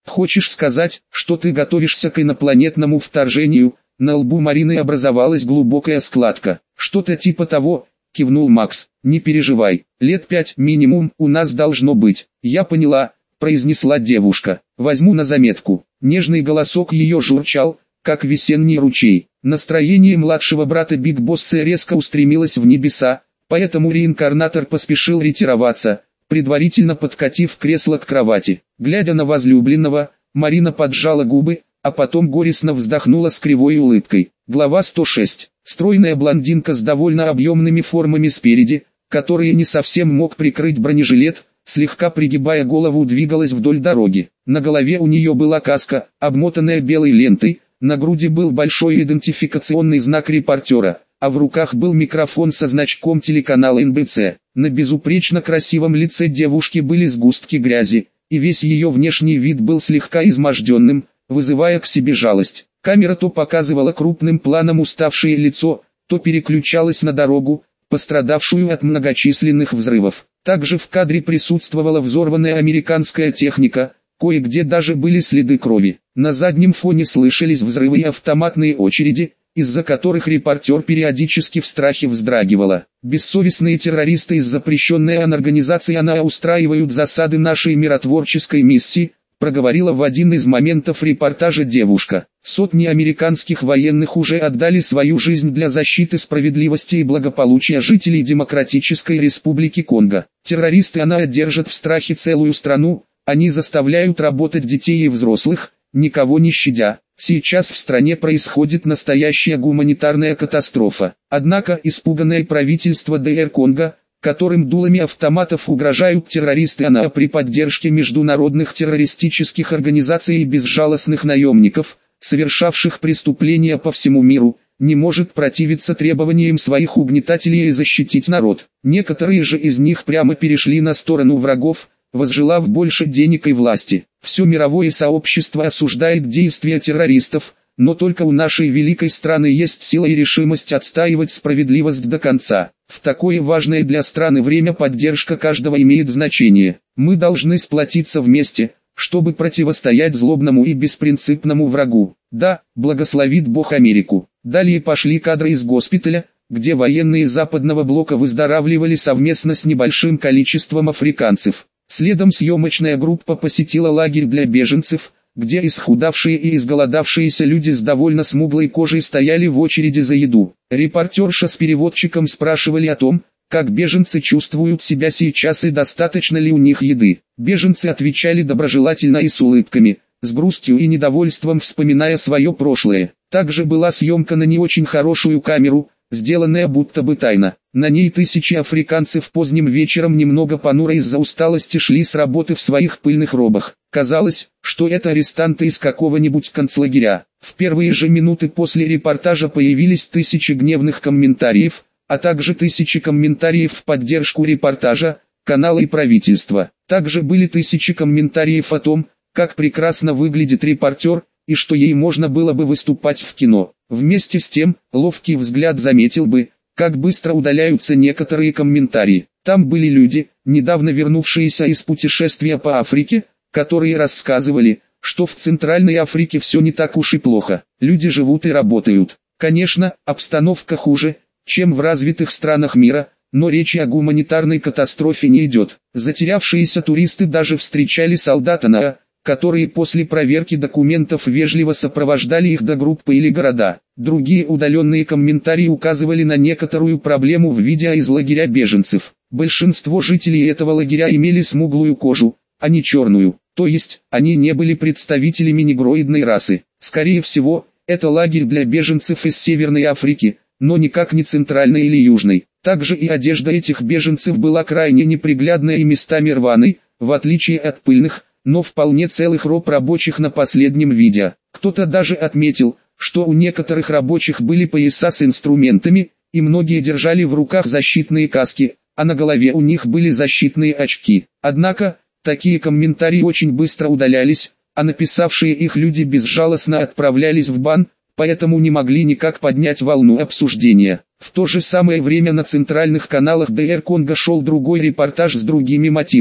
Хочешь сказать, что ты готовишься к инопланетному вторжению? На лбу Марины образовалась глубокая складка. Что-то типа того, кивнул Макс. Не переживай, лет 5 минимум у нас должно быть. Я поняла, произнесла девушка. Возьму на заметку. Нежный голосок ее журчал, как весенний ручей. Настроение младшего брата Биг Босса резко устремилось в небеса, поэтому реинкарнатор поспешил ретироваться, предварительно подкатив кресло к кровати. Глядя на возлюбленного, Марина поджала губы, а потом горестно вздохнула с кривой улыбкой. Глава 106. Стройная блондинка с довольно объемными формами спереди, которые не совсем мог прикрыть бронежилет, слегка пригибая голову, двигалась вдоль дороги. На голове у нее была каска, обмотанная белой лентой, на груди был большой идентификационный знак репортера, а в руках был микрофон со значком телеканала НБЦ. На безупречно красивом лице девушки были сгустки грязи, и весь ее внешний вид был слегка изможденным, вызывая к себе жалость. Камера то показывала крупным планом уставшее лицо, то переключалась на дорогу, пострадавшую от многочисленных взрывов. Также в кадре присутствовала взорванная американская техника, кое-где даже были следы крови. На заднем фоне слышались взрывы и автоматные очереди, из-за которых репортер периодически в страхе вздрагивала. Бессовестные террористы из запрещенной организации АНА устраивают засады нашей миротворческой миссии, проговорила в один из моментов репортажа девушка. Сотни американских военных уже отдали свою жизнь для защиты справедливости и благополучия жителей Демократической Республики Конго. Террористы АНА держат в страхе целую страну, они заставляют работать детей и взрослых, никого не щадя. Сейчас в стране происходит настоящая гуманитарная катастрофа. Однако испуганное правительство ДР Конго, которым дулами автоматов угрожают террористы АНА при поддержке международных террористических организаций и безжалостных наемников, совершавших преступления по всему миру, не может противиться требованиям своих угнетателей и защитить народ. Некоторые же из них прямо перешли на сторону врагов, возжелав больше денег и власти. Все мировое сообщество осуждает действия террористов, но только у нашей великой страны есть сила и решимость отстаивать справедливость до конца. В такое важное для страны время поддержка каждого имеет значение. Мы должны сплотиться вместе, чтобы противостоять злобному и беспринципному врагу. Да, благословит Бог Америку. Далее пошли кадры из госпиталя, где военные западного блока выздоравливали совместно с небольшим количеством африканцев. Следом съемочная группа посетила лагерь для беженцев, где исхудавшие и изголодавшиеся люди с довольно смуглой кожей стояли в очереди за еду. Репортерша с переводчиком спрашивали о том, как беженцы чувствуют себя сейчас и достаточно ли у них еды. Беженцы отвечали доброжелательно и с улыбками, с грустью и недовольством вспоминая свое прошлое. Также была съемка на не очень хорошую камеру, сделанная будто бы тайно. На ней тысячи африканцев поздним вечером немного понуро из-за усталости шли с работы в своих пыльных робах. Казалось, что это арестанты из какого-нибудь концлагеря. В первые же минуты после репортажа появились тысячи гневных комментариев, а также тысячи комментариев в поддержку репортажа, канала и правительства. Также были тысячи комментариев о том, как прекрасно выглядит репортер, и что ей можно было бы выступать в кино. Вместе с тем, ловкий взгляд заметил бы, как быстро удаляются некоторые комментарии. Там были люди, недавно вернувшиеся из путешествия по Африке, которые рассказывали, что в Центральной Африке все не так уж и плохо. Люди живут и работают. Конечно, обстановка хуже, чем в развитых странах мира, но речи о гуманитарной катастрофе не идет. Затерявшиеся туристы даже встречали солдат АНА, которые после проверки документов вежливо сопровождали их до группы или города. Другие удаленные комментарии указывали на некоторую проблему в видео из лагеря беженцев. Большинство жителей этого лагеря имели смуглую кожу, а не черную, то есть, они не были представителями негроидной расы. Скорее всего, это лагерь для беженцев из Северной Африки, но никак не Центральной или Южной. Также и одежда этих беженцев была крайне неприглядной и местами рваной, в отличие от пыльных, но вполне целых роб рабочих на последнем видео. Кто-то даже отметил, что у некоторых рабочих были пояса с инструментами, и многие держали в руках защитные каски, а на голове у них были защитные очки. Однако, такие комментарии очень быстро удалялись, а написавшие их люди безжалостно отправлялись в бан, поэтому не могли никак поднять волну обсуждения. В то же самое время на центральных каналах ДР Конго шел другой репортаж с другими мотивами.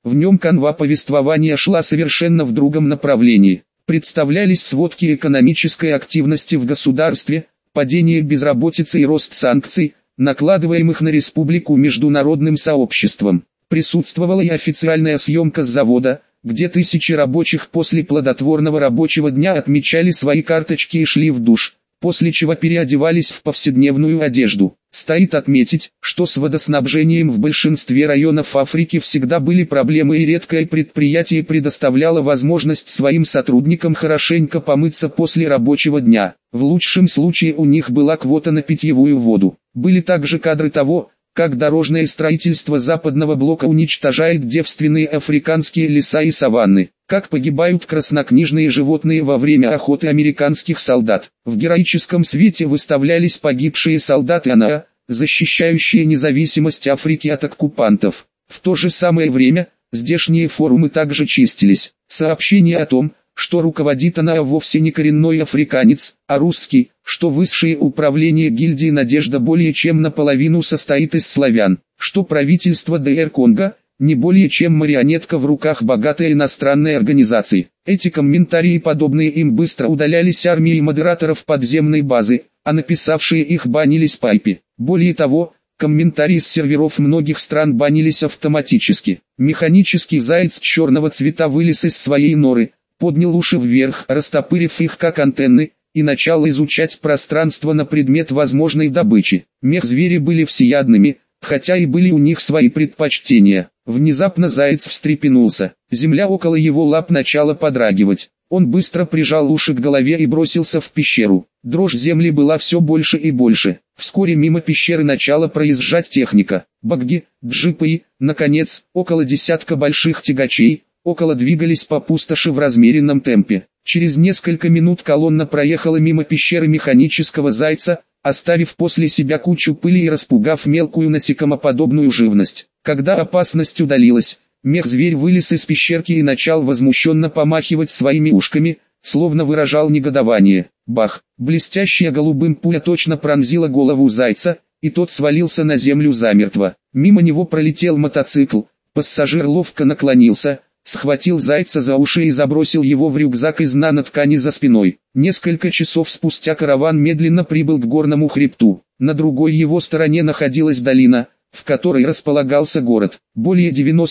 В нем канва повествования шла совершенно в другом направлении. Представлялись сводки экономической активности в государстве, падение безработицы и рост санкций, накладываемых на республику международным сообществом. Присутствовала и официальная съемка с завода, где тысячи рабочих после плодотворного рабочего дня отмечали свои карточки и шли в душ, после чего переодевались в повседневную одежду. Стоит отметить, что с водоснабжением в большинстве районов Африки всегда были проблемы, и редкое предприятие предоставляло возможность своим сотрудникам хорошенько помыться после рабочего дня. В лучшем случае у них была квота на питьевую воду. Были также кадры того, как дорожное строительство западного блока уничтожает девственные африканские леса и саванны, как погибают краснокнижные животные во время охоты американских солдат. В героическом свете выставлялись погибшие солдаты АНА, защищающие независимость Африки от оккупантов. В то же самое время, здешние форумы также чистились. Сообщение о том, что руководит АНА вовсе не коренной африканец, а русский, что высшее управление гильдии «Надежда» более чем наполовину состоит из славян, что правительство ДР Конго не более чем марионетка в руках богатой иностранной организации. Эти комментарии, подобные им, быстро удалялись армией модераторов подземной базы, а написавшие их банились пайпе. Более того, комментарии с серверов многих стран банились автоматически. Механический заяц черного цвета вылез из своей норы, поднял уши вверх, растопырив их как антенны, и начал изучать пространство на предмет возможной добычи. Мех-звери были всеядными, хотя и были у них свои предпочтения. Внезапно заяц встрепенулся. Земля около его лап начала подрагивать. Он быстро прижал уши к голове и бросился в пещеру. Дрожь земли была все больше и больше. Вскоре мимо пещеры начала проезжать техника. Багги, джипы и, наконец, около десятка больших тягачей, около двигались по пустоши в размеренном темпе. Через несколько минут колонна проехала мимо пещеры механического зайца, оставив после себя кучу пыли и распугав мелкую насекомоподобную живность. Когда опасность удалилась, мех-зверь вылез из пещерки и начал возмущенно помахивать своими ушками, словно выражал негодование. Бах! Блестящая голубым пуля точно пронзила голову зайца, и тот свалился на землю замертво. Мимо него пролетел мотоцикл, пассажир ловко наклонился, схватил зайца за уши и забросил его в рюкзак из наноткани за спиной. Несколько часов спустя караван медленно прибыл к горному хребту. На другой его стороне находилась долина, в которой располагался город. Более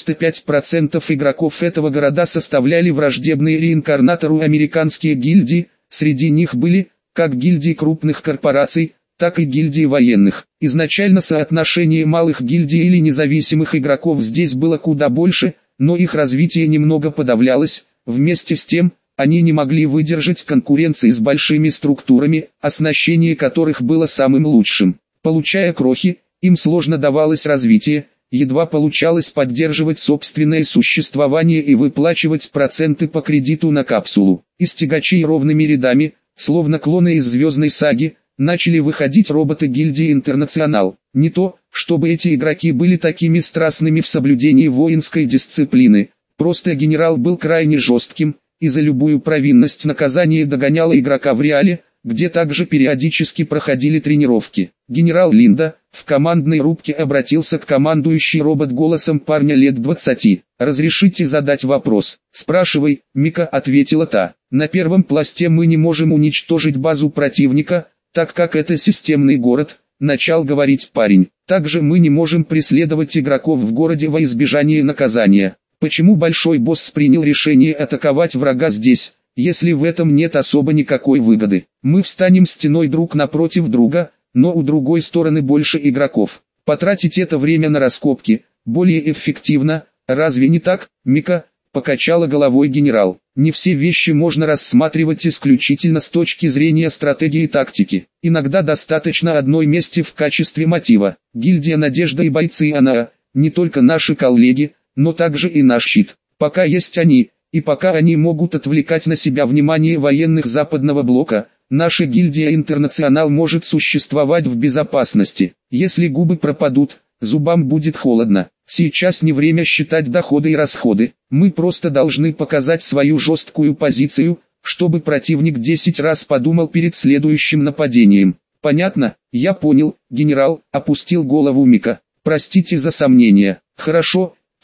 95% игроков этого города составляли враждебные реинкарнатору американские гильдии, среди них были, как гильдии крупных корпораций, так и гильдии военных. Изначально соотношение малых гильдий или независимых игроков здесь было куда больше, но их развитие немного подавлялось. Вместе с тем, они не могли выдержать конкуренции с большими структурами, оснащение которых было самым лучшим. Получая крохи, им сложно давалось развитие, едва получалось поддерживать собственное существование и выплачивать проценты по кредиту на капсулу. Из тягачей ровными рядами, словно клоны из «Звездной саги», начали выходить роботы гильдии «Интернационал». Не то, чтобы эти игроки были такими страстными в соблюдении воинской дисциплины, просто генерал был крайне жестким, и за любую провинность наказание догоняло игрока в реале, где также периодически проходили тренировки. Генерал Линда в командной рубке обратился к командующей робот голосом парня лет 20. «Разрешите задать вопрос?» «Спрашивай», Мика, ответила та. «На первом пласте мы не можем уничтожить базу противника, так как это системный город», начал говорить парень. «Также мы не можем преследовать игроков в городе во избежание наказания. Почему большой босс принял решение атаковать врага здесь, если в этом нет особо никакой выгоды? Мы встанем стеной друг напротив друга, но у другой стороны больше игроков. Потратить это время на раскопки более эффективно, разве не так?» Мика покачала головой генерал. «Не все вещи можно рассматривать исключительно с точки зрения стратегии и тактики. Иногда достаточно одной мести в качестве мотива. Гильдия «Надежда» и бойцы АНА не только наши коллеги, но также и наш щит. Пока есть они, и пока они могут отвлекать на себя внимание военных западного блока, наша гильдия «Интернационал» может существовать в безопасности. Если губы пропадут, зубам будет холодно. Сейчас не время считать доходы и расходы. Мы просто должны показать свою жесткую позицию, чтобы противник 10 раз подумал перед следующим нападением. Понятно? Я понял, генерал, опустил голову Мика. Простите за сомнения. Хорошо,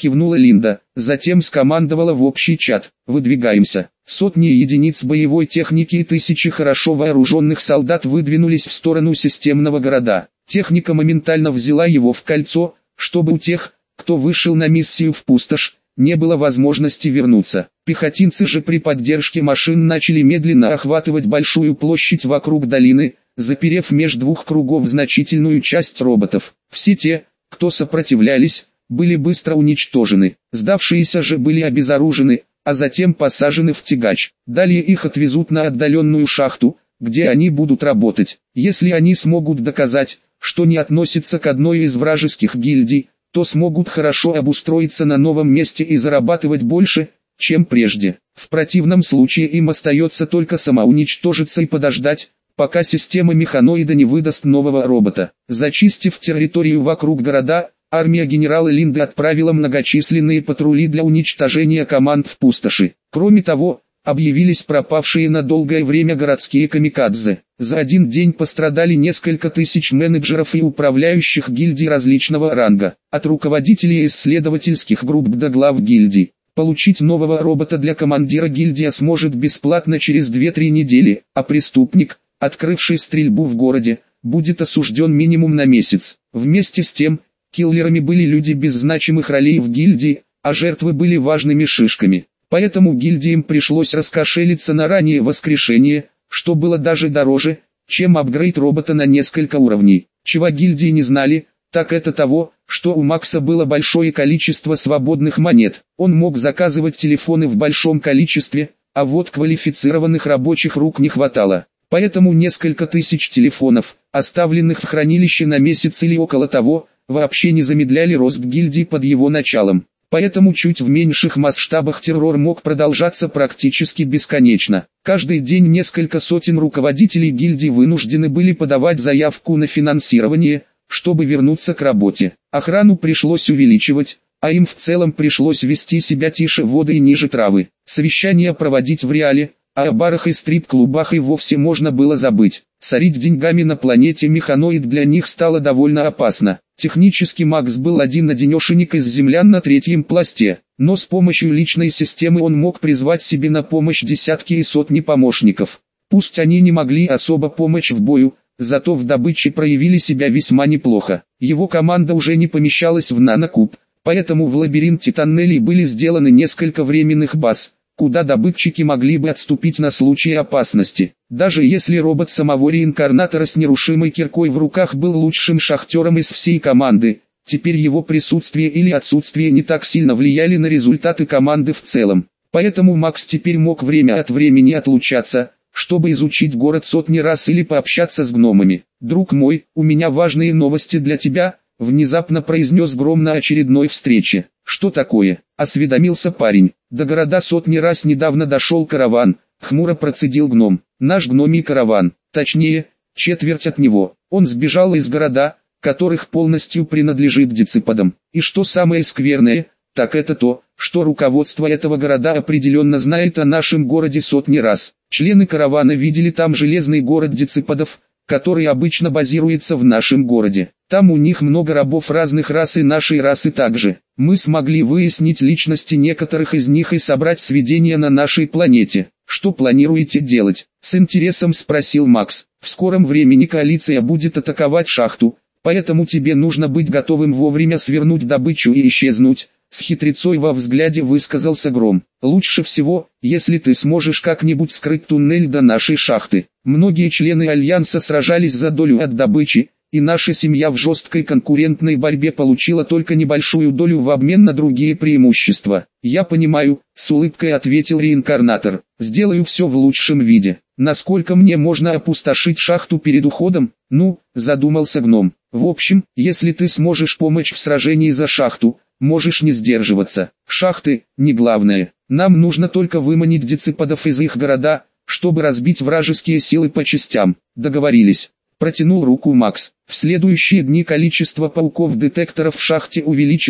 кивнула Линда, затем скомандовала в общий чат: «Выдвигаемся». Сотни единиц боевой техники и тысячи хорошо вооруженных солдат выдвинулись в сторону системного города. Техника моментально взяла его в кольцо, чтобы у тех, кто вышел на миссию в пустошь, не было возможности вернуться. Пехотинцы же при поддержке машин начали медленно охватывать большую площадь вокруг долины, заперев меж двух кругов значительную часть роботов. Все те, кто сопротивлялись, были быстро уничтожены. Сдавшиеся же были обезоружены, а затем посажены в тягач. Далее их отвезут на отдаленную шахту, где они будут работать. Если они смогут доказать, что не относятся к одной из вражеских гильдий, то смогут хорошо обустроиться на новом месте и зарабатывать больше, чем прежде. В противном случае им остается только самоуничтожиться и подождать, пока система механоида не выдаст нового робота. Зачистив территорию вокруг города, армия генерала Линды отправила многочисленные патрули для уничтожения команд в пустоши. Кроме того, объявились пропавшие на долгое время городские камикадзе. За один день пострадали несколько тысяч менеджеров и управляющих гильдий различного ранга, от руководителей исследовательских групп до глав гильдий. Получить нового робота для командира гильдия сможет бесплатно через 2-3 недели, а преступник, открывший стрельбу в городе, будет осужден минимум на месяц. Вместе с тем, киллерами были люди без значимых ролей в гильдии, а жертвы были важными шишками. Поэтому гильдиям пришлось раскошелиться на раннее воскрешение, что было даже дороже, чем апгрейд робота на несколько уровней. Чего гильдии не знали, так это того, что у Макса было большое количество свободных монет. Он мог заказывать телефоны в большом количестве, а вот квалифицированных рабочих рук не хватало. Поэтому несколько тысяч телефонов, оставленных в хранилище на месяц или около того, вообще не замедляли рост гильдии под его началом. Поэтому чуть в меньших масштабах террор мог продолжаться практически бесконечно. Каждый день несколько сотен руководителей гильдий вынуждены были подавать заявку на финансирование, чтобы вернуться к работе. Охрану пришлось увеличивать, а им в целом пришлось вести себя тише воды и ниже травы. Совещания проводить в реале, а о барах и стрип-клубах и вовсе можно было забыть. Сорить деньгами на планете механоид для них стало довольно опасно. Технически Макс был один-одинешенек из землян на третьем пласте, но с помощью личной системы он мог призвать себе на помощь десятки и сотни помощников. Пусть они не могли особо помочь в бою, зато в добыче проявили себя весьма неплохо. Его команда уже не помещалась в нанокуб, поэтому в лабиринте тоннелей были сделаны несколько временных баз, куда добытчики могли бы отступить на случай опасности. Даже если робот самого реинкарнатора с нерушимой киркой в руках был лучшим шахтером из всей команды, теперь его присутствие или отсутствие не так сильно влияли на результаты команды в целом. Поэтому Макс теперь мог время от времени отлучаться, чтобы изучить город сотни раз или пообщаться с гномами. «Друг мой, у меня важные новости для тебя», — внезапно произнес Гром на очередной встрече. «Что такое?» — осведомился парень. «До города сотни раз недавно дошел караван», — хмуро процедил гном. «Наш гномий караван, точнее, четверть от него. Он сбежал из города, которых полностью принадлежит дециподам. И что самое скверное, так это то, что руководство этого города определенно знает о нашем городе сотни раз. Члены каравана видели там железный город дециподов, который обычно базируется в нашем городе. Там у них много рабов разных рас и нашей расы также. Мы смогли выяснить личности некоторых из них и собрать сведения на нашей планете. Что планируете делать?» — с интересом спросил Макс. «В скором времени коалиция будет атаковать шахту, поэтому тебе нужно быть готовым вовремя свернуть добычу и исчезнуть», — с хитрецой во взгляде высказался Гром. «Лучше всего, если ты сможешь как-нибудь скрыть туннель до нашей шахты. Многие члены Альянса сражались за долю от добычи, и наша семья в жесткой конкурентной борьбе получила только небольшую долю в обмен на другие преимущества». «Я понимаю», — с улыбкой ответил реинкарнатор. «Сделаю все в лучшем виде. Насколько мне можно опустошить шахту перед уходом?» «Ну», — задумался гном. «В общем, если ты сможешь помочь в сражении за шахту, можешь не сдерживаться. Шахты — не главное. Нам нужно только выманить дециподов из их города, чтобы разбить вражеские силы по частям». «Договорились». Протянул руку Макс. В следующие дни количество пауков-детекторов в шахте увеличилось,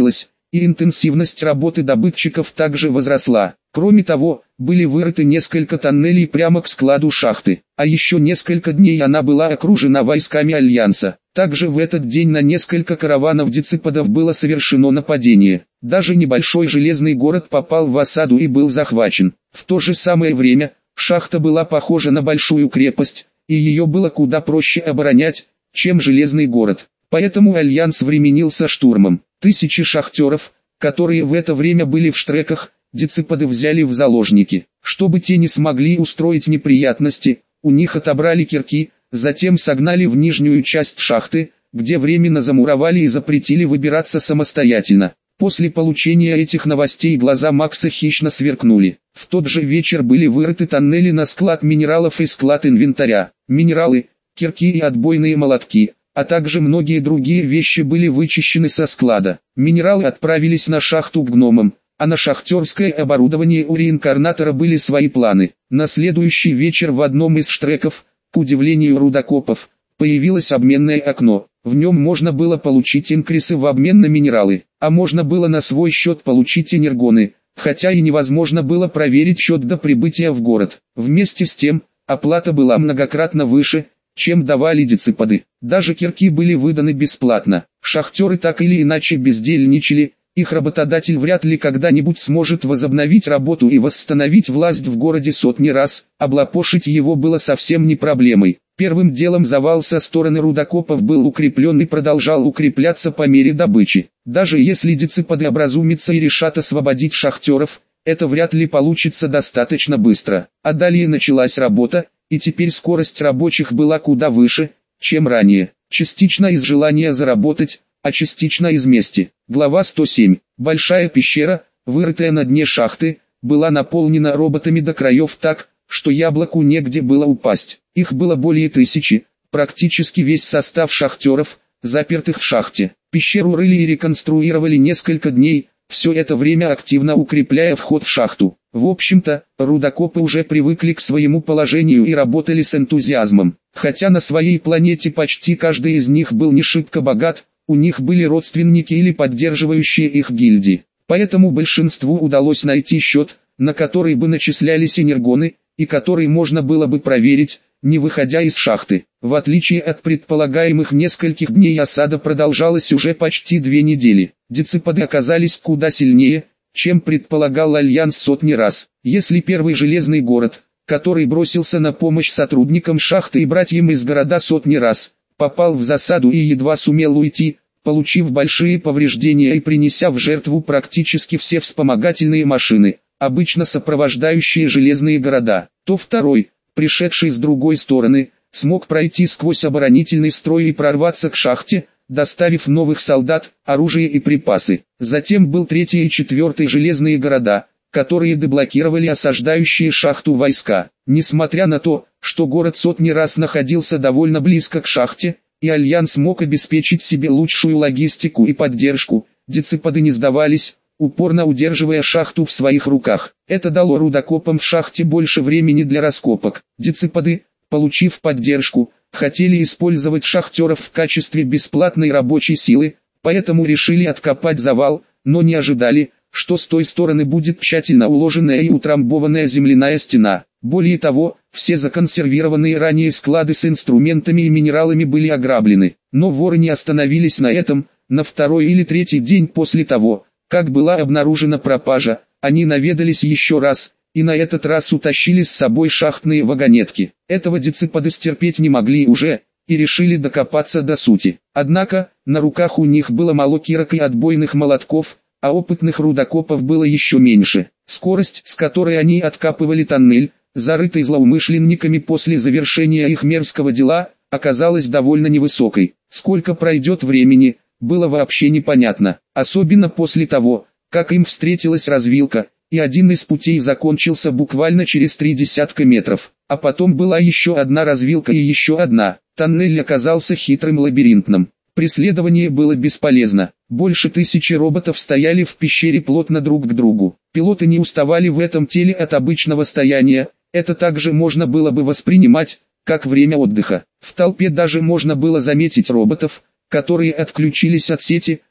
и интенсивность работы добытчиков также возросла. Кроме того, были вырыты несколько тоннелей прямо к складу шахты, а еще несколько дней она была окружена войсками Альянса. Также в этот день на несколько караванов дециподов было совершено нападение. Даже небольшой железный город попал в осаду и был захвачен. В то же самое время, шахта была похожа на большую крепость, и ее было куда проще оборонять, чем железный город. Поэтому Альянс временился штурмом. Тысячи шахтеров, которые в это время были в штреках, дециподы взяли в заложники. Чтобы те не смогли устроить неприятности, у них отобрали кирки, затем согнали в нижнюю часть шахты, где временно замуровали и запретили выбираться самостоятельно. После получения этих новостей глаза Макса хищно сверкнули. В тот же вечер были вырыты тоннели на склад минералов и склад инвентаря. Минералы, кирки и отбойные молотки, а также многие другие вещи были вычищены со склада. Минералы отправились на шахту к гномам, а на шахтерское оборудование у реинкарнатора были свои планы. На следующий вечер в одном из штреков, к удивлению рудокопов, появилось обменное окно. В нем можно было получить инкрисы в обмен на минералы, а можно было на свой счет получить энергоны, хотя и невозможно было проверить счет до прибытия в город. Вместе с тем, оплата была многократно выше, чем давали дециподы. Даже кирки были выданы бесплатно. Шахтеры так или иначе бездельничали, их работодатель вряд ли когда-нибудь сможет возобновить работу и восстановить власть в городе сотни раз, облапошить его было совсем не проблемой. Первым делом завал со стороны рудокопов был укреплен и продолжал укрепляться по мере добычи. Даже если дециподы образумятся и решат освободить шахтеров, это вряд ли получится достаточно быстро. А далее началась работа, и теперь скорость рабочих была куда выше, чем ранее. Частично из желания заработать, а частично из мести. Глава 107. Большая пещера, вырытая на дне шахты, была наполнена роботами до краев так, что яблоку негде было упасть. Их было более 1000, практически весь состав шахтеров, запертых в шахте. Пещеру рыли и реконструировали несколько дней, все это время активно укрепляя вход в шахту. В общем-то, рудокопы уже привыкли к своему положению и работали с энтузиазмом. Хотя на своей планете почти каждый из них был не шибко богат, у них были родственники или поддерживающие их гильдии. Поэтому большинству удалось найти счет, на который бы начислялись энергоны, и который можно было бы проверить, не выходя из шахты. В отличие от предполагаемых нескольких дней, осада продолжалась уже почти 2 недели. Дециподы оказались куда сильнее, чем предполагал Альянс сотни раз. Если первый железный город, который бросился на помощь сотрудникам шахты и братьям из города сотни раз, попал в засаду и едва сумел уйти, получив большие повреждения и принеся в жертву практически все вспомогательные машины, обычно сопровождающие железные города, то второй, пришедший с другой стороны, смог пройти сквозь оборонительный строй и прорваться к шахте, доставив новых солдат, оружие и припасы. Затем был третий и четвертый железные города, которые деблокировали осаждающие шахту войска. Несмотря на то, что город сотни раз находился довольно близко к шахте, и Альянс мог обеспечить себе лучшую логистику и поддержку, дециподы не сдавались, упорно удерживая шахту в своих руках. Это дало рудокопам в шахте больше времени для раскопок. Дециподы, получив поддержку, хотели использовать шахтеров в качестве бесплатной рабочей силы, поэтому решили откопать завал, но не ожидали, что с той стороны будет тщательно уложенная и утрамбованная земляная стена. Более того, все законсервированные ранее склады с инструментами и минералами были ограблены. Но воры не остановились на этом. На второй или третий день после того, как была обнаружена пропажа, они наведались еще раз, и на этот раз утащили с собой шахтные вагонетки. Этого дециподы стерпеть не могли уже, и решили докопаться до сути. Однако, на руках у них было мало кирок и отбойных молотков, а опытных рудокопов было еще меньше. Скорость, с которой они откапывали тоннель, зарытый злоумышленниками после завершения их мерзкого дела, оказалась довольно невысокой. Сколько пройдет времени, было вообще непонятно, особенно после того, как им встретилась развилка, и один из путей закончился буквально через 30 метров, а потом была еще одна развилка и еще одна. Тоннель оказался хитрым лабиринтным. Преследование было бесполезно. Больше 1000 роботов стояли в пещере плотно друг к другу. Пилоты не уставали в этом теле от обычного стояния, это также можно было бы воспринимать, как время отдыха. В толпе даже можно было заметить роботов, которые отключились от сети,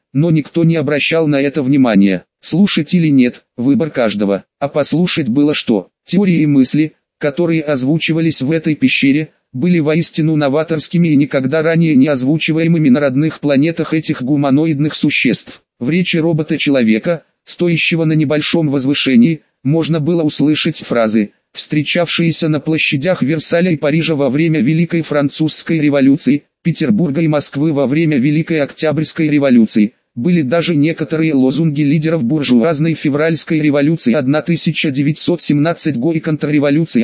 но никто не обращал на это внимания. Слушать или нет, выбор каждого. А послушать было что? Теории и мысли, которые озвучивались в этой пещере, были воистину новаторскими и никогда ранее не озвучиваемыми на родных планетах этих гуманоидных существ. В речи робота-человека, стоящего на небольшом возвышении, можно было услышать фразы, встречавшиеся на площадях Версаля и Парижа во время Великой Французской революции, Петербурга и Москвы во время Великой Октябрьской революции. Были даже некоторые лозунги лидеров буржуазной февральской революции 1917 го и контрреволюции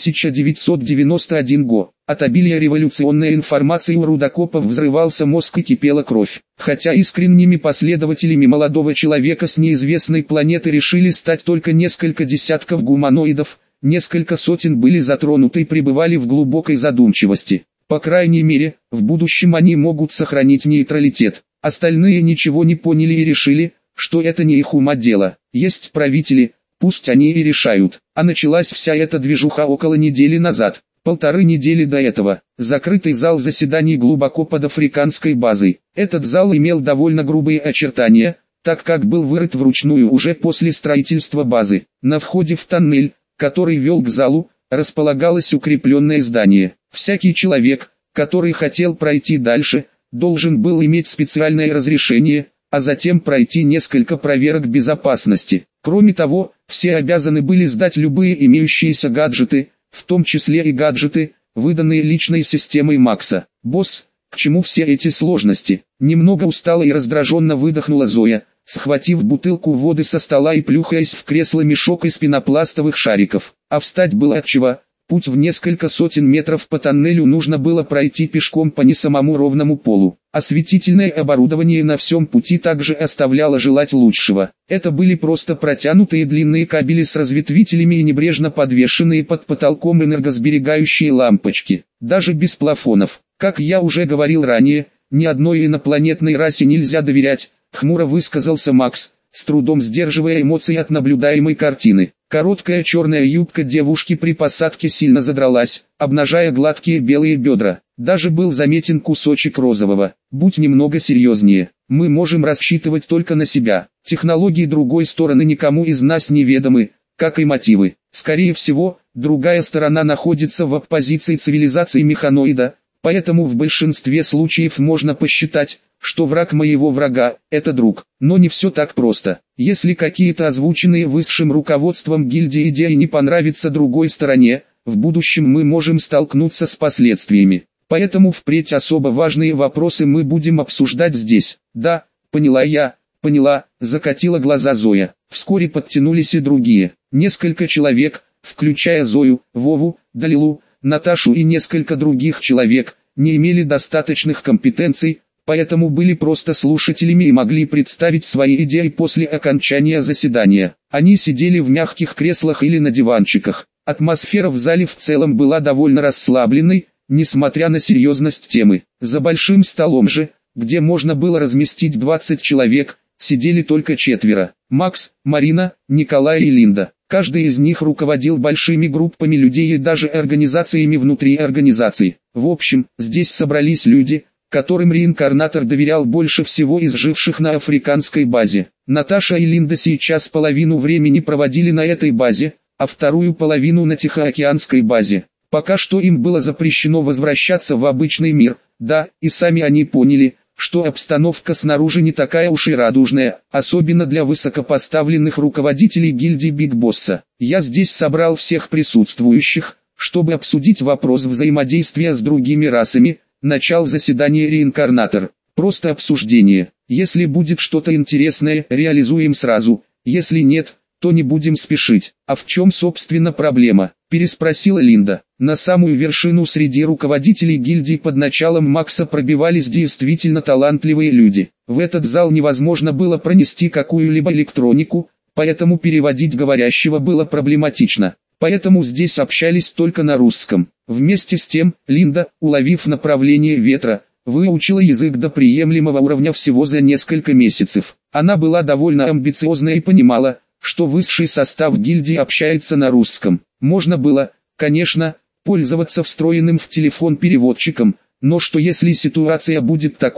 1991 го. От обилия революционной информации у рудокопов взрывался мозг и кипела кровь. Хотя искренними последователями молодого человека с неизвестной планеты решили стать только несколько десятков гуманоидов, несколько сотен были затронуты и пребывали в глубокой задумчивости. По крайней мере, в будущем они могут сохранить нейтралитет. Остальные ничего не поняли и решили, что это не их ума дело. Есть правители, пусть они и решают. А началась вся эта движуха около недели назад. 1,5 недели до этого. Закрытый зал заседаний глубоко под африканской базой. Этот зал имел довольно грубые очертания, так как был вырыт вручную уже после строительства базы. На входе в тоннель, который вел к залу, располагалось укрепленное здание. Всякий человек, который хотел пройти дальше, должен был иметь специальное разрешение, а затем пройти несколько проверок безопасности. Кроме того, все обязаны были сдать любые имеющиеся гаджеты, в том числе и гаджеты, выданные личной системой Макса. «Босс, к чему все эти сложности?» Немного устала и раздраженно выдохнула Зоя, схватив бутылку воды со стола и плюхаясь в кресло мешок из пенопластовых шариков. А встать было отчего. Путь в несколько сотен метров по тоннелю нужно было пройти пешком по не самому ровному полу. Осветительное оборудование на всем пути также оставляло желать лучшего. Это были просто протянутые длинные кабели с разветвителями и небрежно подвешенные под потолком энергосберегающие лампочки. Даже без плафонов. Как я уже говорил ранее, ни одной инопланетной расе нельзя доверять, хмуро высказался Макс, с трудом сдерживая эмоции от наблюдаемой картины. Короткая черная юбка девушки при посадке сильно задралась, обнажая гладкие белые бедра. Даже был заметен кусочек розового. Будь немного серьезнее. Мы можем рассчитывать только на себя. Технологии другой стороны никому из нас неведомы, как и мотивы. Скорее всего, другая сторона находится в оппозиции цивилизации механоида, поэтому в большинстве случаев можно посчитать, что враг моего врага – это друг. Но не все так просто. Если какие-то озвученные высшим руководством гильдии идеи не понравятся другой стороне, в будущем мы можем столкнуться с последствиями. Поэтому впредь особо важные вопросы мы будем обсуждать здесь. Да, поняла я, поняла, закатила глаза Зоя. Вскоре подтянулись и другие. Несколько человек, включая Зою, Вову, Далилу, Наташу и несколько других человек, не имели достаточных компетенций, поэтому были просто слушателями и могли представить свои идеи после окончания заседания. Они сидели в мягких креслах или на диванчиках. Атмосфера в зале в целом была довольно расслабленной, несмотря на серьезность темы. За большим столом же, где можно было разместить 20 человек, сидели только 4. Макс, Марина, Николай и Линда. Каждый из них руководил большими группами людей и даже организациями внутри организации. В общем, здесь собрались люди, которым реинкарнатор доверял больше всего из живших на африканской базе. Наташа и Линда сейчас половину времени проводили на этой базе, а вторую половину на Тихоокеанской базе. Пока что им было запрещено возвращаться в обычный мир, да, и сами они поняли, что обстановка снаружи не такая уж и радужная, особенно для высокопоставленных руководителей гильдии Биг Босса. Я здесь собрал всех присутствующих, чтобы обсудить вопрос взаимодействия с другими расами. Начал заседание реинкарнатор. Просто обсуждение. Если будет что-то интересное, реализуем сразу. Если нет, то не будем спешить. А в чем собственно проблема? Переспросила Линда. На самую вершину среди руководителей гильдии под началом Макса пробивались действительно талантливые люди. В этот зал невозможно было пронести какую-либо электронику, поэтому переводить говорящего было проблематично. Поэтому здесь общались только на русском. Вместе с тем, Линда, уловив направление ветра, выучила язык до приемлемого уровня всего за несколько месяцев. Она была довольно амбициозна и понимала, что высший состав гильдии общается на русском. Можно было, конечно, пользоваться встроенным в телефон переводчиком, но что если ситуация будет такой,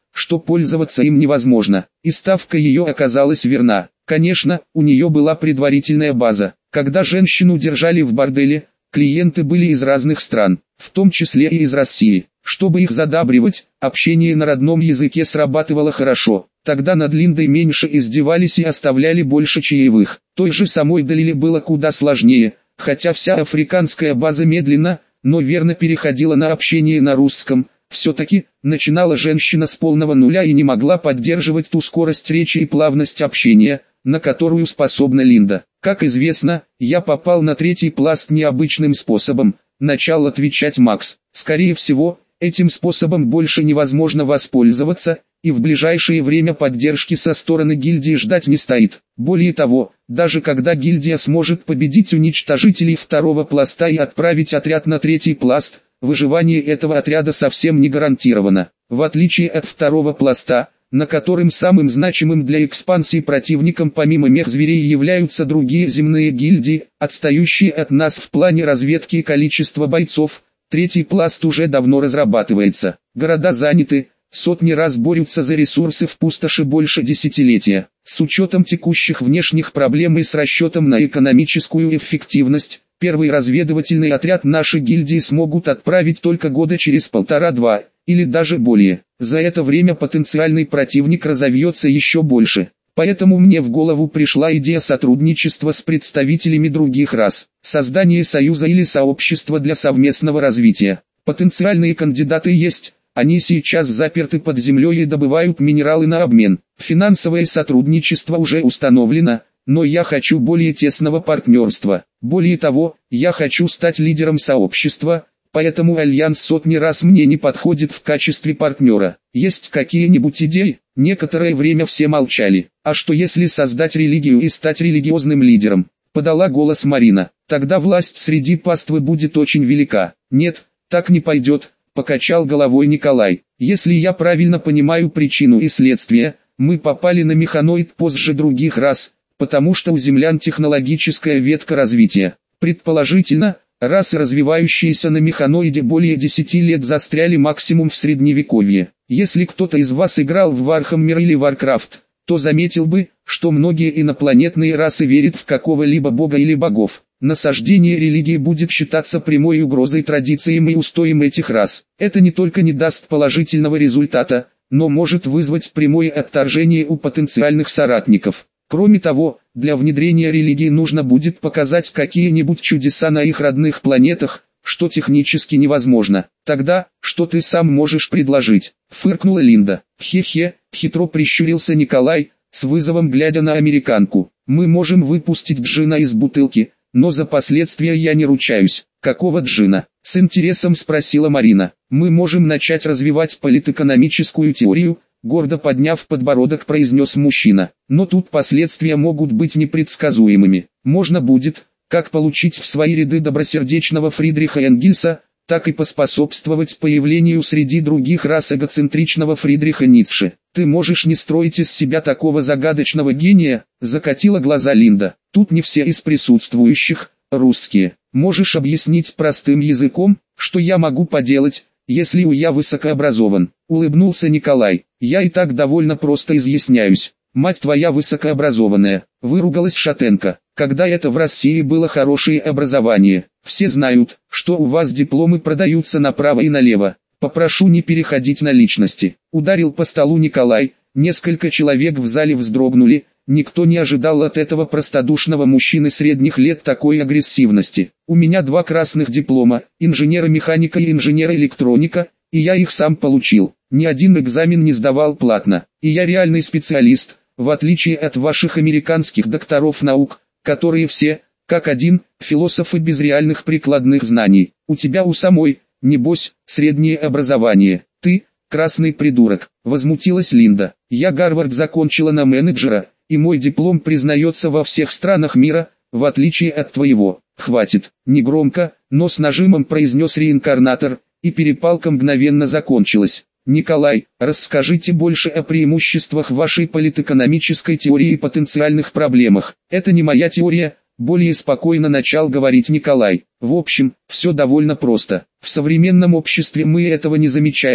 что пользоваться им невозможно. И ставка ее оказалась верна. Конечно, у нее была предварительная база. Когда женщину держали в борделе, клиенты были из разных стран, в том числе и из России. Чтобы их задабривать, общение на родном языке срабатывало хорошо. Тогда над Линдой меньше издевались и оставляли больше чаевых. Той же самой Далиле было куда сложнее, хотя вся африканская база медленно, но верно переходила на общение на русском. Все-таки, начинала женщина с полного нуля и не могла поддерживать ту скорость речи и плавность общения, на которую способна Линда. Как известно, я попал на третий пласт необычным способом, начал отвечать Макс. Скорее всего, этим способом больше невозможно воспользоваться, и в ближайшее время поддержки со стороны гильдии ждать не стоит. Более того, даже когда гильдия сможет победить уничтожителей второго пласта и отправить отряд на третий пласт, выживание этого отряда совсем не гарантировано. В отличие от второго пласта, на котором самым значимым для экспансии противником помимо мех-зверей являются другие земные гильдии, отстающие от нас в плане разведки и количества бойцов, третий пласт уже давно разрабатывается. Города заняты, сотни раз борются за ресурсы в пустоши больше десятилетия. С учетом текущих внешних проблем и с расчетом на экономическую эффективность, первый разведывательный отряд нашей гильдии смогут отправить только года через 1,5-2, или даже более. За это время потенциальный противник разовьется еще больше. Поэтому мне в голову пришла идея сотрудничества с представителями других рас, создание союза или сообщества для совместного развития. Потенциальные кандидаты есть, они сейчас заперты под землей и добывают минералы на обмен. Финансовое сотрудничество уже установлено, но я хочу более тесного партнерства. Более того, я хочу стать лидером сообщества, поэтому Альянс сотни раз мне не подходит в качестве партнера. Есть какие-нибудь идеи? Некоторое время все молчали. А что если создать религию и стать религиозным лидером? Подала голос Марина. Тогда власть среди паствы будет очень велика. Нет, так не пойдет, покачал головой Николай. Если я правильно понимаю причину и следствие, мы попали на механоид позже других рас, потому что у землян технологическая ветка развития. Предположительно, расы, развивающиеся на механоиде более 10 лет, застряли максимум в средневековье. Если кто-то из вас играл в Warhammer или Warcraft, то заметил бы, что многие инопланетные расы верят в какого-либо бога или богов. Насаждение религии будет считаться прямой угрозой традициям и устоям этих рас. Это не только не даст положительного результата, но может вызвать прямое отторжение у потенциальных соратников. Кроме того, для внедрения религии нужно будет показать какие-нибудь чудеса на их родных планетах, что технически невозможно. Тогда, что ты сам можешь предложить? Фыркнула Линда. Хе-хе, хитро прищурился Николай, с вызовом глядя на американку. Мы можем выпустить джина из бутылки, но за последствия я не ручаюсь. Какого джина? С интересом спросила Марина. Мы можем начать развивать политэкономическую теорию, гордо подняв подбородок, произнес мужчина. Но тут последствия могут быть непредсказуемыми. Можно будет, как получить в свои ряды добросердечного Фридриха Энгельса, так и поспособствовать появлению среди других рас эгоцентричного Фридриха Ницше. Ты можешь не строить из себя такого загадочного гения, закатила глаза Линда. Тут не все из присутствующих русские. Можешь объяснить простым языком, что я могу поделать, если я высокообразован? Улыбнулся Николай. Я и так довольно просто изъясняюсь. Мать твоя высокообразованная, выругалась Шатенко. Когда это в России было хорошее образование? Все знают, что у вас дипломы продаются направо и налево. Попрошу не переходить на личности. Ударил по столу Николай, несколько человек в зале вздрогнули. Никто не ожидал от этого простодушного мужчины средних лет такой агрессивности. У меня 2 красных диплома, инженера-механика и инженера-электроника, и я их сам получил. Ни один экзамен не сдавал платно. И я реальный специалист, в отличие от ваших американских докторов наук, которые все, как один, философы без реальных прикладных знаний. У тебя у самой, небось, среднее образование. Ты, красный придурок, возмутилась Линда. Я Гарвард закончила на менеджера, и мой диплом признается во всех странах мира, в отличие от твоего. Хватит, негромко, но с нажимом произнес реинкарнатор, и перепалка мгновенно закончилась. Николай, расскажите больше о преимуществах вашей политэкономической теории и потенциальных проблемах. Это не моя теория, более спокойно начал говорить Николай. В общем, все довольно просто. В современном обществе мы этого не замечаем,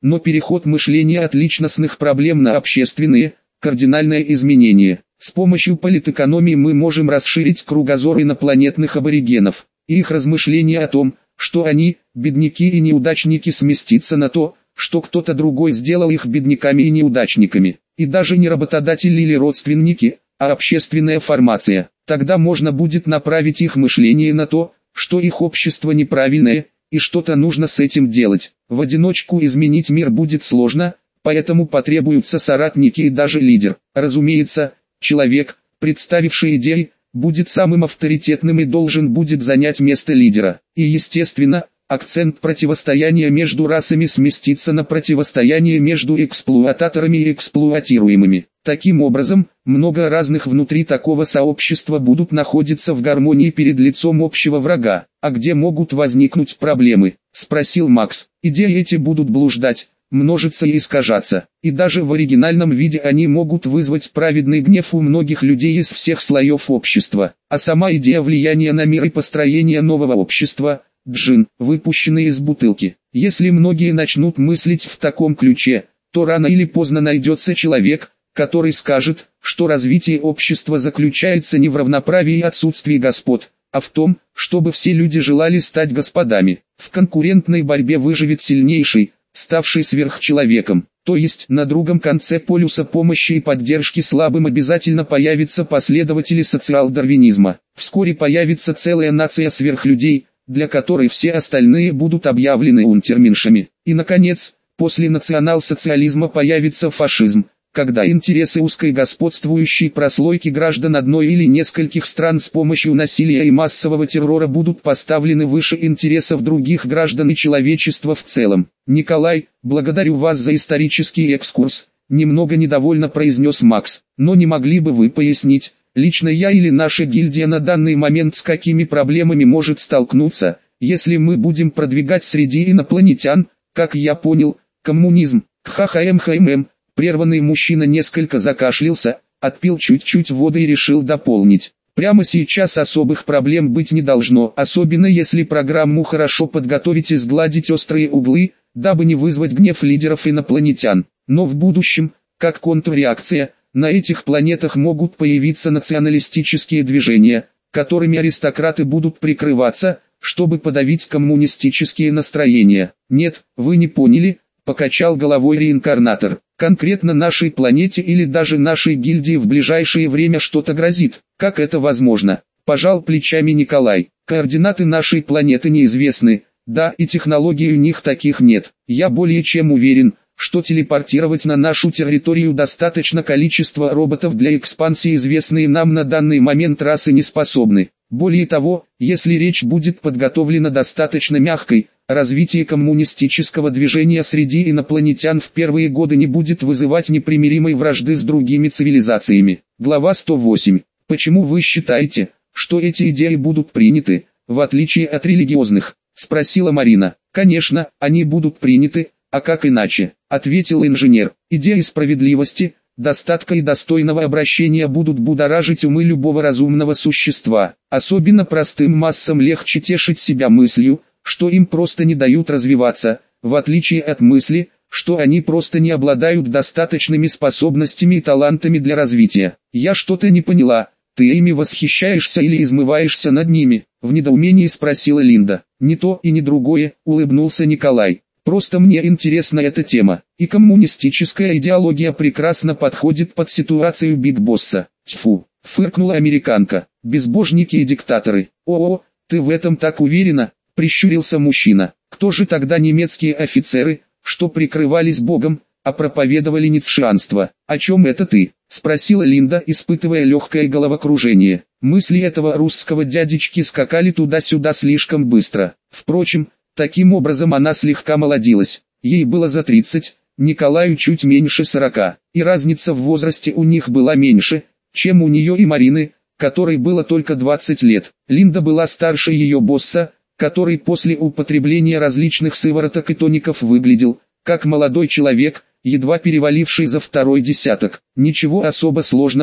но переход мышления от личностных проблем на общественные – кардинальное изменение. С помощью политэкономии мы можем расширить кругозор инопланетных аборигенов, и их размышления о том, что они, бедняки и неудачники, сместится на то, что кто-то другой сделал их бедняками и неудачниками, и даже не работодатели или родственники, а общественная формация. Тогда можно будет направить их мышление на то, что их общество неправильное, и что-то нужно с этим делать. В одиночку изменить мир будет сложно, поэтому потребуются соратники и даже лидер. Разумеется, человек, представивший идеи, будет самым авторитетным и должен будет занять место лидера. И естественно, акцент противостояния между расами сместится на противостояние между эксплуататорами и эксплуатируемыми. Таким образом, много разных внутри такого сообщества будут находиться в гармонии перед лицом общего врага. А где могут возникнуть проблемы? Спросил Макс. Идеи эти будут блуждать, множиться и искажаться, и даже в оригинальном виде они могут вызвать праведный гнев у многих людей из всех слоев общества. А сама идея влияния на мир и построения нового общества – джин, выпущенный из бутылки. Если многие начнут мыслить в таком ключе, то рано или поздно найдется человек, который скажет, что развитие общества заключается не в равноправии и отсутствии господ, а в том, чтобы все люди желали стать господами. В конкурентной борьбе выживет сильнейший, ставший сверхчеловеком. То есть на другом конце полюса помощи и поддержки слабым обязательно появятся последователи социал-дарвинизма. Вскоре появится целая нация сверхлюдей, для которой все остальные будут объявлены унтерменшами. И наконец, после национал-социализма появится фашизм, когда интересы узкой господствующей прослойки граждан одной или нескольких стран с помощью насилия и массового террора будут поставлены выше интересов других граждан и человечества в целом. Николай, благодарю вас за исторический экскурс, немного недовольно произнес Макс. Но не могли бы вы пояснить, лично я или наша гильдия на данный момент с какими проблемами может столкнуться, если мы будем продвигать среди инопланетян, как я понял, коммунизм? Ха-ха-эм-ха-эм-эм. Прерванный мужчина несколько закашлялся, отпил чуть-чуть воды и решил дополнить. Прямо сейчас особых проблем быть не должно, особенно если программу хорошо подготовить и сгладить острые углы, дабы не вызвать гнев лидеров инопланетян. Но в будущем, как контрреакция, на этих планетах могут появиться националистические движения, которыми аристократы будут прикрываться, чтобы подавить коммунистические настроения. Нет, вы не поняли, покачал головой реинкарнатор. Конкретно нашей планете или даже нашей гильдии в ближайшее время что-то грозит. Как это возможно? Пожал плечами Николай. Координаты нашей планеты неизвестны, да и технологий у них таких нет. Я более чем уверен, что телепортировать на нашу территорию достаточно количества роботов для экспансии известные нам на данный момент расы не способны. Более того, если речь будет подготовлена достаточно мягкой, развитие коммунистического движения среди инопланетян в первые годы не будет вызывать непримиримой вражды с другими цивилизациями. Глава 108. Почему вы считаете, что эти идеи будут приняты, в отличие от религиозных? Спросила Марина. Конечно, они будут приняты, а как иначе? Ответил инженер. Идеи справедливости, достатка и достойного обращения будут будоражить умы любого разумного существа. Особенно простым массам легче тешить себя мыслью, что им просто не дают развиваться, в отличие от мысли, что они просто не обладают достаточными способностями и талантами для развития. Я что-то не поняла, ты ими восхищаешься или измываешься над ними? В недоумении спросила Линда. Не то и не другое, улыбнулся Николай. Просто мне интересна эта тема, и коммунистическая идеология прекрасно подходит под ситуацию Биг Босса. Тьфу, фыркнула американка, безбожники и диктаторы. О, ты в этом так уверена? Прищурился мужчина. Кто же тогда немецкие офицеры, что прикрывались Богом, а проповедовали ницшеанство? О чем это ты? Спросила Линда, испытывая легкое головокружение. Мысли этого русского дядечки скакали туда-сюда слишком быстро. Впрочем, таким образом она слегка молодилась. Ей было за 30, Николаю чуть меньше 40, и разница в возрасте у них была меньше, чем у нее и Марины, которой было только 20 лет. Линда была старше ее босса, который после употребления различных сывороток и тоников выглядел, как молодой человек, едва переваливший за второй десяток. Ничего особо сложного,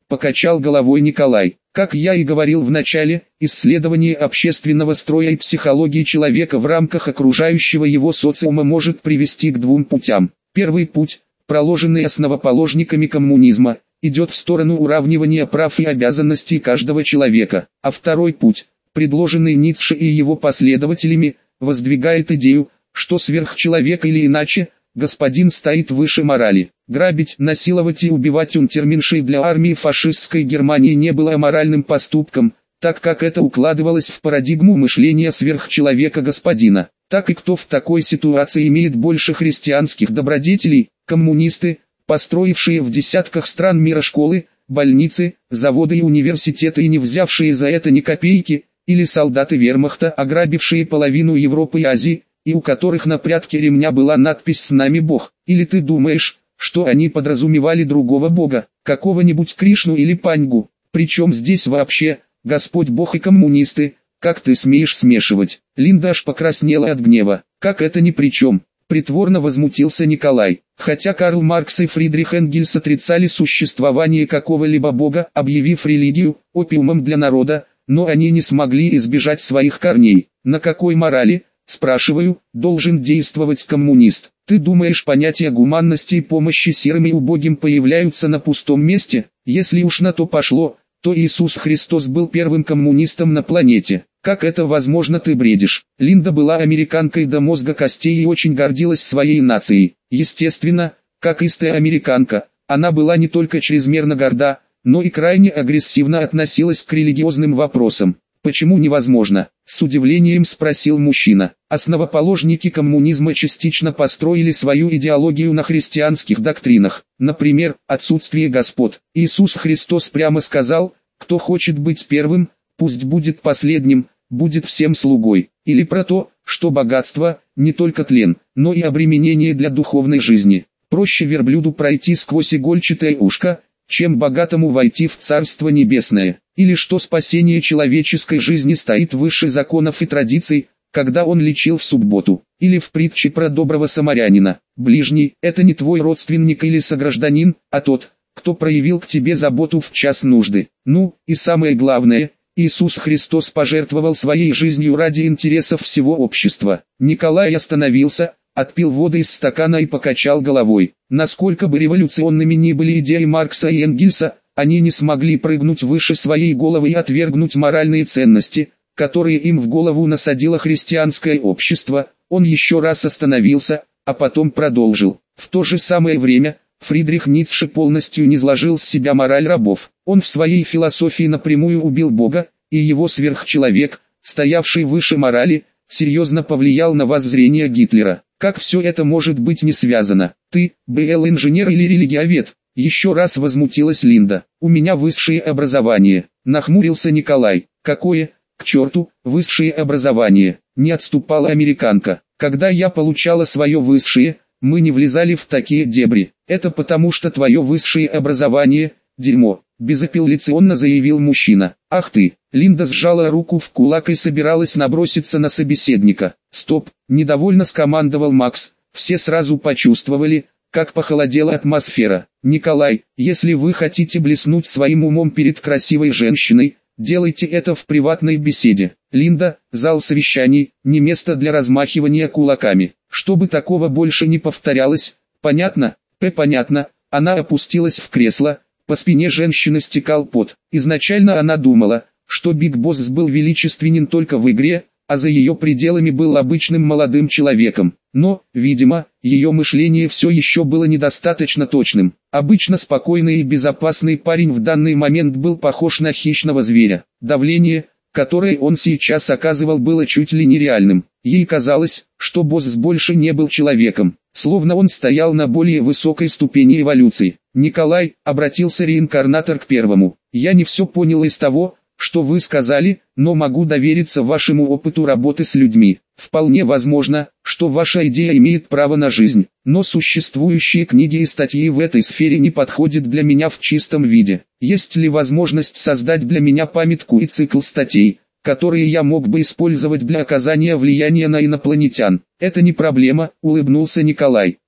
покачал головой Николай. Как я и говорил в начале, исследование общественного строя и психологии человека в рамках окружающего его социума может привести к двум путям. Первый путь, проложенный основоположниками коммунизма, идет в сторону уравнивания прав и обязанностей каждого человека, а второй путь, предложенный Ницше и его последователями, воздвигает идею, что сверхчеловек или иначе, господин стоит выше морали. Грабить, насиловать и убивать унтерменшей для армии фашистской Германии не было аморальным поступком, так как это укладывалось в парадигму мышления сверхчеловека господина. Так и кто в такой ситуации имеет больше христианских добродетелей, коммунисты, построившие в десятках стран мира школы, больницы, заводы и университеты и не взявшие за это ни копейки, или солдаты вермахта, ограбившие половину Европы и Азии, и у которых на прядке ремня была надпись «С нами Бог», или ты думаешь, что они подразумевали другого Бога, какого-нибудь Кришну или Паньгу? Причем здесь вообще, Господь Бог и коммунисты, как ты смеешь смешивать? Линда аж покраснела от гнева. Как это ни при чем? Притворно возмутился Николай. Хотя Карл Маркс и Фридрих Энгельс отрицали существование какого-либо Бога, объявив религию опиумом для народа, но они не смогли избежать своих корней. На какой морали, спрашиваю, должен действовать коммунист? Ты думаешь, понятия гуманности и помощи сирым и убогим появляются на пустом месте? Если уж на то пошло, то Иисус Христос был первым коммунистом на планете. Как это возможно, ты бредишь? Линда была американкой до мозга костей и очень гордилась своей нацией. Естественно, как истая американка, она была не только чрезмерно горда, но и крайне агрессивно относилась к религиозным вопросам. «Почему невозможно?» – с удивлением спросил мужчина. Основоположники коммунизма частично построили свою идеологию на христианских доктринах. Например, отсутствие господ. Иисус Христос прямо сказал: «Кто хочет быть первым, пусть будет последним, будет всем слугой». Или про то, что богатство – не только тлен, но и обременение для духовной жизни. Проще верблюду пройти сквозь игольчатое ушко, чем богатому войти в Царство Небесное. Или что спасение человеческой жизни стоит выше законов и традиций, когда он лечил в субботу. Или в притче про доброго самарянина: ближний – это не твой родственник или согражданин, а тот, кто проявил к тебе заботу в час нужды. Ну, и самое главное, Иисус Христос пожертвовал своей жизнью ради интересов всего общества. Николай остановился, отпил воды из стакана и покачал головой. Насколько бы революционными ни были идеи Маркса и Энгельса, они не смогли прыгнуть выше своей головы и отвергнуть моральные ценности, которые им в голову насадило христианское общество. Он еще раз остановился, а потом продолжил. В то же самое время, Фридрих Ницше полностью низложил с себя мораль рабов. Он в своей философии напрямую убил Бога, и его сверхчеловек, стоявший выше морали, серьезно повлиял на воззрение Гитлера. Как все это может быть не связано? Ты, БЛ-инженер или религиовед? Еще раз возмутилась Линда. У меня высшее образование. Нахмурился Николай. Какое, к черту, высшее образование? Не отступала американка. Когда я получала свое высшее, мы не влезали в такие дебри. Это потому что твое высшее образование – дерьмо, безапелляционно заявил мужчина. Ах ты! Линда сжала руку в кулак и собиралась наброситься на собеседника. Стоп, недовольно скомандовал Макс. Все сразу почувствовали, как похолодела атмосфера. Николай, если вы хотите блеснуть своим умом перед красивой женщиной, делайте это в приватной беседе. Линда, зал совещаний, не место для размахивания кулаками. Чтобы такого больше не повторялось, понятно? Понятно. Она опустилась в кресло, по спине женщины стекал пот. Изначально она думала, что Биг Босс был величественен только в игре, а за ее пределами был обычным молодым человеком. Но, видимо, ее мышление все еще было недостаточно точным. Обычно спокойный и безопасный парень в данный момент был похож на хищного зверя. Давление, которое он сейчас оказывал, было чуть ли нереальным. Ей казалось, что босс больше не был человеком, словно он стоял на более высокой ступени эволюции. «Николай», — обратился реинкарнатор к первому, — «я не все понял из того, что вы сказали, но могу довериться вашему опыту работы с людьми. Вполне возможно, что ваша идея имеет право на жизнь, но существующие книги и статьи в этой сфере не подходят для меня в чистом виде. Есть ли возможность создать для меня памятку и цикл статей, которые я мог бы использовать для оказания влияния на инопланетян?» «Это не проблема», — улыбнулся Николай.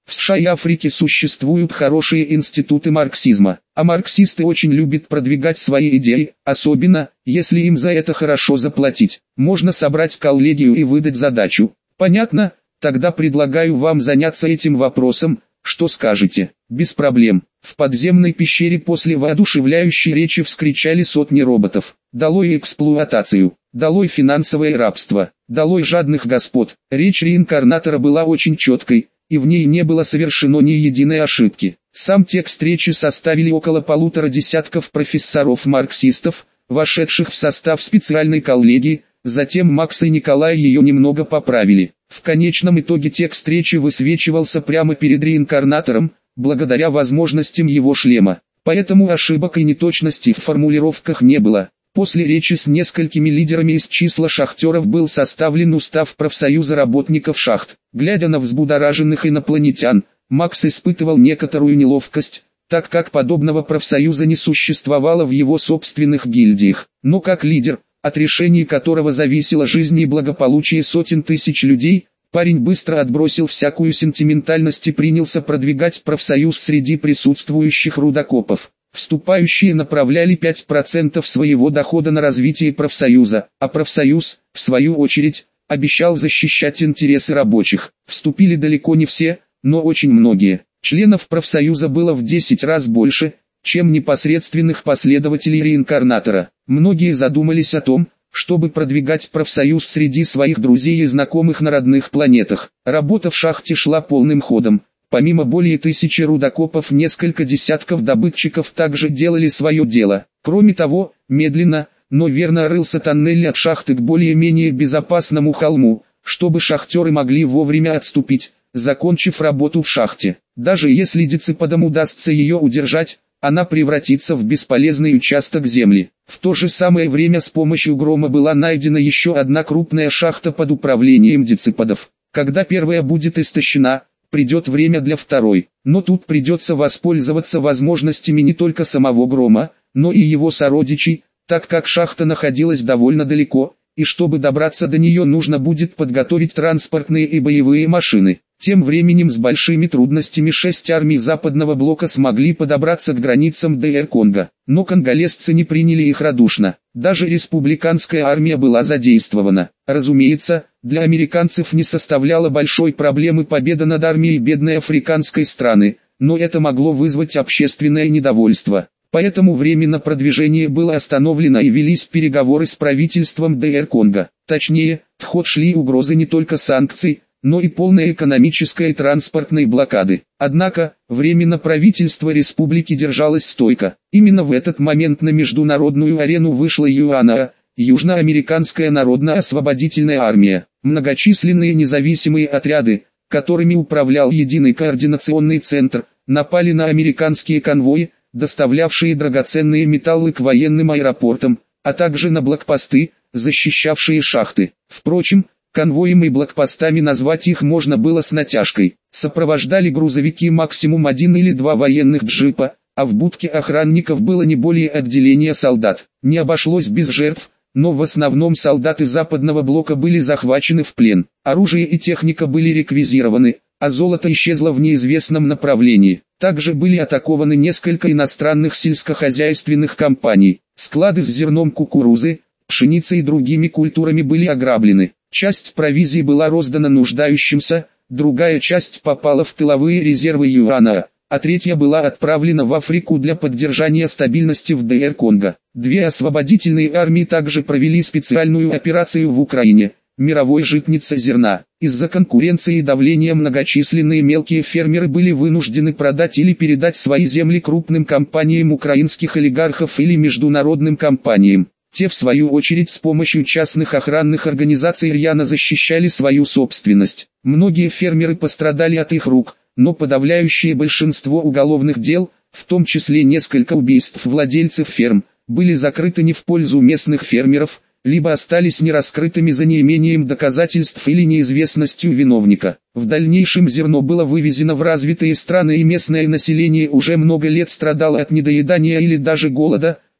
В США и Африке существуют хорошие институты марксизма, а марксисты очень любят продвигать свои идеи, особенно, если им за это хорошо заплатить. Можно собрать коллегию и выдать задачу. Понятно? Тогда предлагаю вам заняться этим вопросом. Что скажете? Без проблем. В подземной пещере после воодушевляющей речи вскричали сотни роботов. Долой эксплуатацию, долой финансовое рабство, долой жадных господ. Речь реинкарнатора была очень четкой, и в ней не было совершено ни единой ошибки. Сам текст речи составили около 1,5 десятков профессоров-марксистов, вошедших в состав специальной коллегии, затем Макс и Николай ее немного поправили. В конечном итоге текст речи высвечивался прямо перед реинкарнатором, благодаря возможностям его шлема. Поэтому ошибок и неточностей в формулировках не было. После речи с несколькими лидерами из числа шахтеров был составлен устав профсоюза работников шахт. Глядя на взбудораженных инопланетян, Макс испытывал некоторую неловкость, так как подобного профсоюза не существовало в его собственных гильдиях. Но как лидер, от решений которого зависела жизнь и благополучие сотен тысяч людей, парень быстро отбросил всякую сентиментальность и принялся продвигать профсоюз среди присутствующих рудокопов. Вступающие направляли 5% своего дохода на развитие профсоюза, а профсоюз, в свою очередь, обещал защищать интересы рабочих. Вступили далеко не все, но очень многие. Членов профсоюза было в 10 раз больше, чем непосредственных последователей реинкарнатора. Многие задумались о том, чтобы продвигать профсоюз среди своих друзей и знакомых на родных планетах. Работа в шахте шла полным ходом. Помимо более 1000 рудокопов, несколько десятков добытчиков также делали свое дело. Кроме того, медленно, но верно рылся тоннель от шахты к более-менее безопасному холму, чтобы шахтеры могли вовремя отступить, закончив работу в шахте. Даже если дециподам удастся ее удержать, она превратится в бесполезный участок земли. В то же самое время с помощью грома была найдена еще одна крупная шахта под управлением дециподов. Когда первая будет истощена, придет время для второй. Но тут придется воспользоваться возможностями не только самого грома, но и его сородичей, так как шахта находилась довольно далеко, и чтобы добраться до нее нужно будет подготовить транспортные и боевые машины. Тем временем с большими трудностями 6 армий Западного блока смогли подобраться к границам ДР Конго, но конголезцы не приняли их радушно. Даже республиканская армия была задействована. Разумеется, для американцев не составляла большой проблемы победа над армией бедной африканской страны, но это могло вызвать общественное недовольство. Поэтому временно продвижение было остановлено и велись переговоры с правительством ДР Конго. Точнее, в ход шли угрозы не только санкций, но и полной экономической и транспортной блокады. Однако, временно правительство республики держалось стойко. Именно в этот момент на международную арену вышла ЮАНА, Южноамериканская народно-освободительная армия. Многочисленные независимые отряды, которыми управлял Единый координационный центр, напали на американские конвои, доставлявшие драгоценные металлы к военным аэропортам, а также на блокпосты, защищавшие шахты. Впрочем, конвоем и блокпостами назвать их можно было с натяжкой. Сопровождали грузовики максимум 1 или 2 военных джипа, а в будке охранников было не более отделения солдат. Не обошлось без жертв, но в основном солдаты Западного блока были захвачены в плен. Оружие и техника были реквизированы, а золото исчезло в неизвестном направлении. Также были атакованы несколько иностранных сельскохозяйственных компаний. Склады с зерном кукурузы, пшеницей и другими культурами были ограблены. Часть провизии была роздана нуждающимся, другая часть попала в тыловые резервы ЮАНА, а третья была отправлена в Африку для поддержания стабильности в ДР Конго. 2 освободительные армии также провели специальную операцию в Украине, мировой житница зерна. Из-за конкуренции и давления многочисленные мелкие фермеры были вынуждены продать или передать свои земли крупным компаниям украинских олигархов или международным компаниям. Те в свою очередь с помощью частных охранных организаций рьяно защищали свою собственность. Многие фермеры пострадали от их рук, но подавляющее большинство уголовных дел, в том числе несколько убийств владельцев ферм, были закрыты не в пользу местных фермеров, либо остались нераскрытыми за неимением доказательств или неизвестностью виновника. В дальнейшем зерно было вывезено в развитые страны и местное население уже много лет страдало от недоедания или даже голода,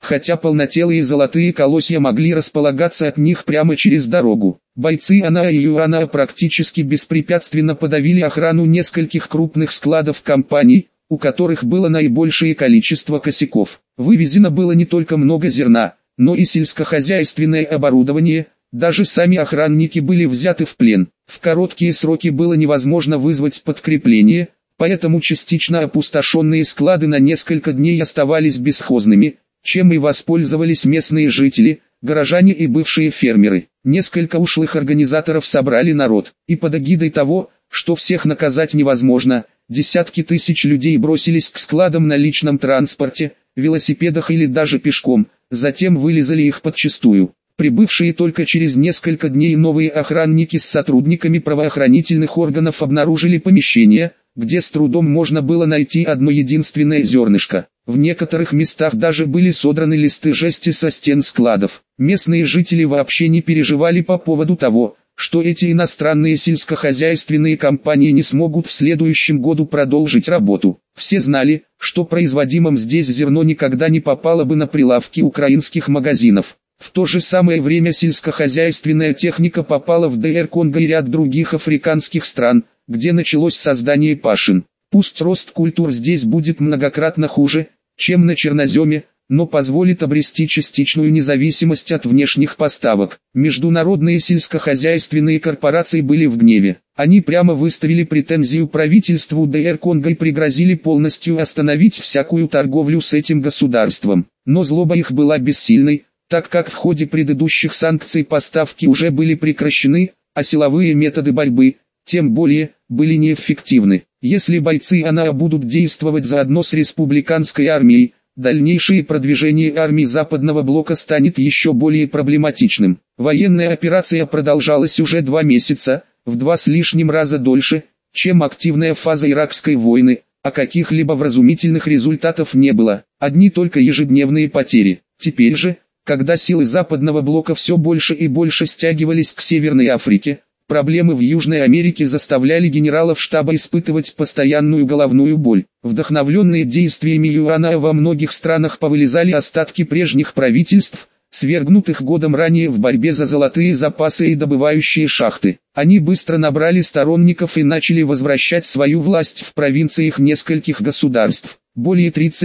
хотя полнотелые золотые колосья могли располагаться от них прямо через дорогу. Бойцы Анаа и Юанаа практически беспрепятственно подавили охрану нескольких крупных складов компаний, у которых было наибольшее количество косяков. Вывезено было не только много зерна, но и сельскохозяйственное оборудование, даже сами охранники были взяты в плен. В короткие сроки было невозможно вызвать подкрепление, поэтому частично опустошенные склады на несколько дней оставались бесхозными, чем и воспользовались местные жители, горожане и бывшие фермеры. Несколько ушлых организаторов собрали народ, и под эгидой того, что всех наказать невозможно, десятки тысяч людей бросились к складам на личном транспорте, велосипедах или даже пешком, затем вылезали их подчистую. Прибывшие только через несколько дней новые охранники с сотрудниками правоохранительных органов обнаружили помещение, где с трудом можно было найти одно единственное зернышко. В некоторых местах даже были содраны листы жести со стен складов. Местные жители вообще не переживали по поводу того, что эти иностранные сельскохозяйственные компании не смогут в следующем году продолжить работу. Все знали, что производимым здесь зерно никогда не попало бы на прилавки украинских магазинов. В то же самое время сельскохозяйственная техника попала в ДР Конго и ряд других африканских стран, где началось создание пашин. Пусть рост культур здесь будет многократно хуже, чем на черноземе, но позволит обрести частичную независимость от внешних поставок. Международные сельскохозяйственные корпорации были в гневе. Они прямо выставили претензию правительству ДР Конго и пригрозили полностью остановить всякую торговлю с этим государством. Но злоба их была бессильной, так как в ходе предыдущих санкций поставки уже были прекращены, а силовые методы борьбы, тем более, были неэффективны. Если бойцы Анаа будут действовать заодно с республиканской армией, дальнейшее продвижение армий Западного блока станет еще более проблематичным. Военная операция продолжалась уже 2 месяца, в 2 с лишним раза дольше, чем активная фаза Иракской войны, а каких-либо вразумительных результатов не было, одни только ежедневные потери. Теперь же, когда силы Западного блока все больше и больше стягивались к Северной Африке, проблемы в Южной Америке заставляли генералов штаба испытывать постоянную головную боль. Вдохновленные действиями Юанаа во многих странах повылезали остатки прежних правительств, свергнутых годом ранее в борьбе за золотые запасы и добывающие шахты. Они быстро набрали сторонников и начали возвращать свою власть в провинциях нескольких государств. Более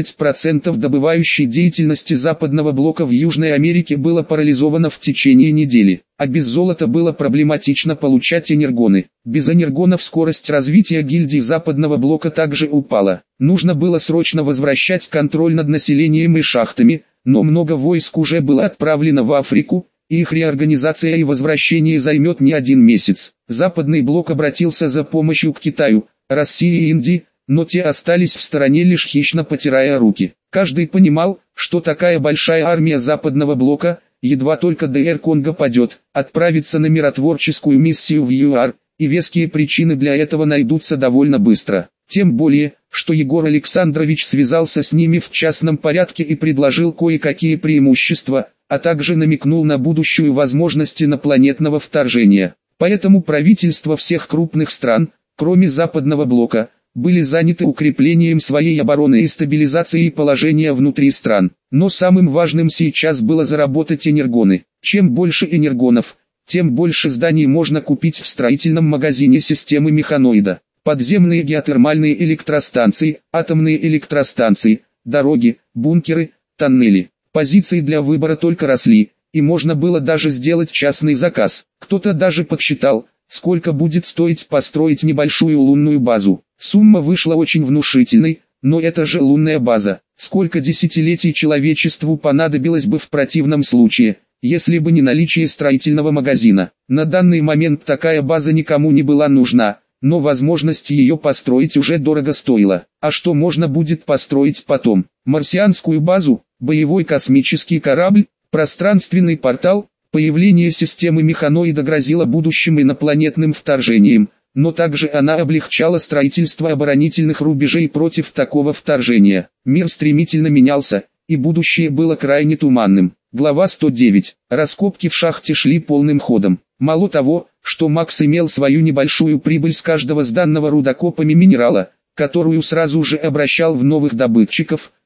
30% добывающей деятельности Западного блока в Южной Америке было парализовано в течение недели, а без золота было проблематично получать энергоны. Без энергонов скорость развития гильдий Западного блока также упала. Нужно было срочно возвращать контроль над населением и шахтами, но много войск уже было отправлено в Африку, и их реорганизация и возвращение займет не 1 месяц. Западный блок обратился за помощью к Китаю, России и Индии, но те остались в стороне, лишь хищно потирая руки. Каждый понимал, что такая большая армия Западного блока, едва только ДР Конго падет, отправится на миротворческую миссию в ЮАР, и веские причины для этого найдутся довольно быстро. Тем более, что Егор Александрович связался с ними в частном порядке и предложил кое-какие преимущества, а также намекнул на будущую возможность инопланетного вторжения. Поэтому правительства всех крупных стран, кроме Западного блока, были заняты укреплением своей обороны и стабилизацией положения внутри стран. Но самым важным сейчас было заработать энергоны. Чем больше энергонов, тем больше зданий можно купить в строительном магазине системы механоида. Подземные геотермальные электростанции, атомные электростанции, дороги, бункеры, тоннели. Позиции для выбора только росли, и можно было даже сделать частный заказ. Кто-то даже подсчитал, сколько будет стоить построить небольшую лунную базу. Сумма вышла очень внушительной, но это же лунная база. Сколько десятилетий человечеству понадобилось бы в противном случае, если бы не наличие строительного магазина. На данный момент такая база никому не была нужна, но возможность ее построить уже дорого стоила. А что можно будет построить потом? Марсианскую базу, боевой космический корабль, пространственный портал? Появление системы механоида грозило будущим инопланетным вторжением, но также она облегчала строительство оборонительных рубежей против такого вторжения. Мир стремительно менялся, и будущее было крайне туманным. Глава 109. Раскопки в шахте шли полным ходом. Мало того, что Макс имел свою небольшую прибыль с каждого сданного рудокопами минерала, которую сразу же обращал в новых добытчиков,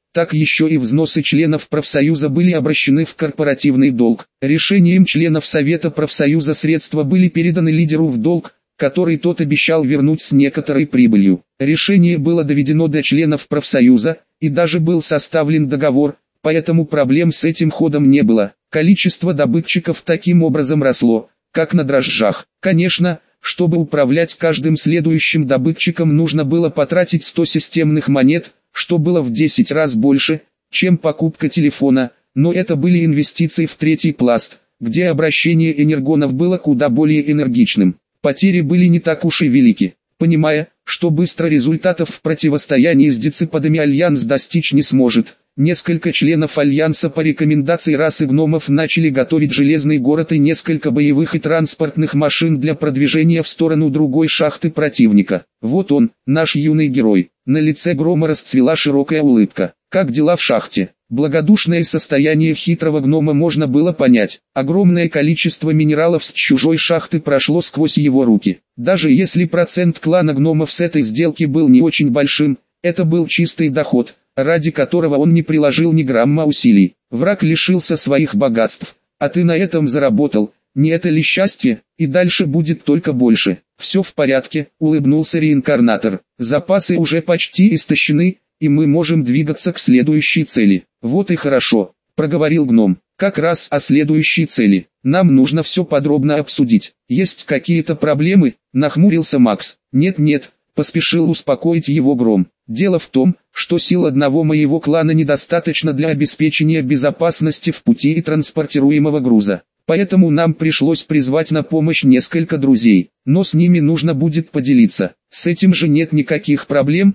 так еще и взносы членов профсоюза были обращены в корпоративный долг. Решением членов Совета профсоюза средства были переданы лидеру в долг, который тот обещал вернуть с некоторой прибылью. Решение было доведено до членов профсоюза, и даже был составлен договор, поэтому проблем с этим ходом не было. Количество добытчиков таким образом росло, как на дрожжах. Конечно, чтобы управлять каждым следующим добытчиком, нужно было потратить 100 системных монет, что было в 10 раз больше, чем покупка телефона, но это были инвестиции в третий пласт, где обращение энергонов было куда более энергичным. Потери были не так уж и велики. Понимая, что быстро результатов в противостоянии с дециподами Альянс достичь не сможет, несколько членов Альянса по рекомендации расы гномов начали готовить железный город и несколько боевых и транспортных машин для продвижения в сторону другой шахты противника. Вот он, наш юный герой. На лице Грома расцвела широкая улыбка. Как дела в шахте? Благодушное состояние хитрого гнома можно было понять. Огромное количество минералов с чужой шахты прошло сквозь его руки. Даже если процент клана гномов с этой сделки был не очень большим, это был чистый доход, ради которого он не приложил ни грамма усилий. Враг лишился своих богатств, а ты на этом заработал. Не это ли счастье? И дальше будет только больше. Все в порядке, улыбнулся реинкарнатор. Запасы уже почти истощены, и мы можем двигаться к следующей цели. Вот и хорошо, проговорил гном. Как раз о следующей цели. Нам нужно все подробно обсудить. Есть какие-то проблемы? Нахмурился Макс. Нет, поспешил успокоить его Гром. Дело в том, что сил одного моего клана недостаточно для обеспечения безопасности в пути и транспортируемого груза. Поэтому нам пришлось призвать на помощь несколько друзей, но с ними нужно будет поделиться. С этим же нет никаких проблем.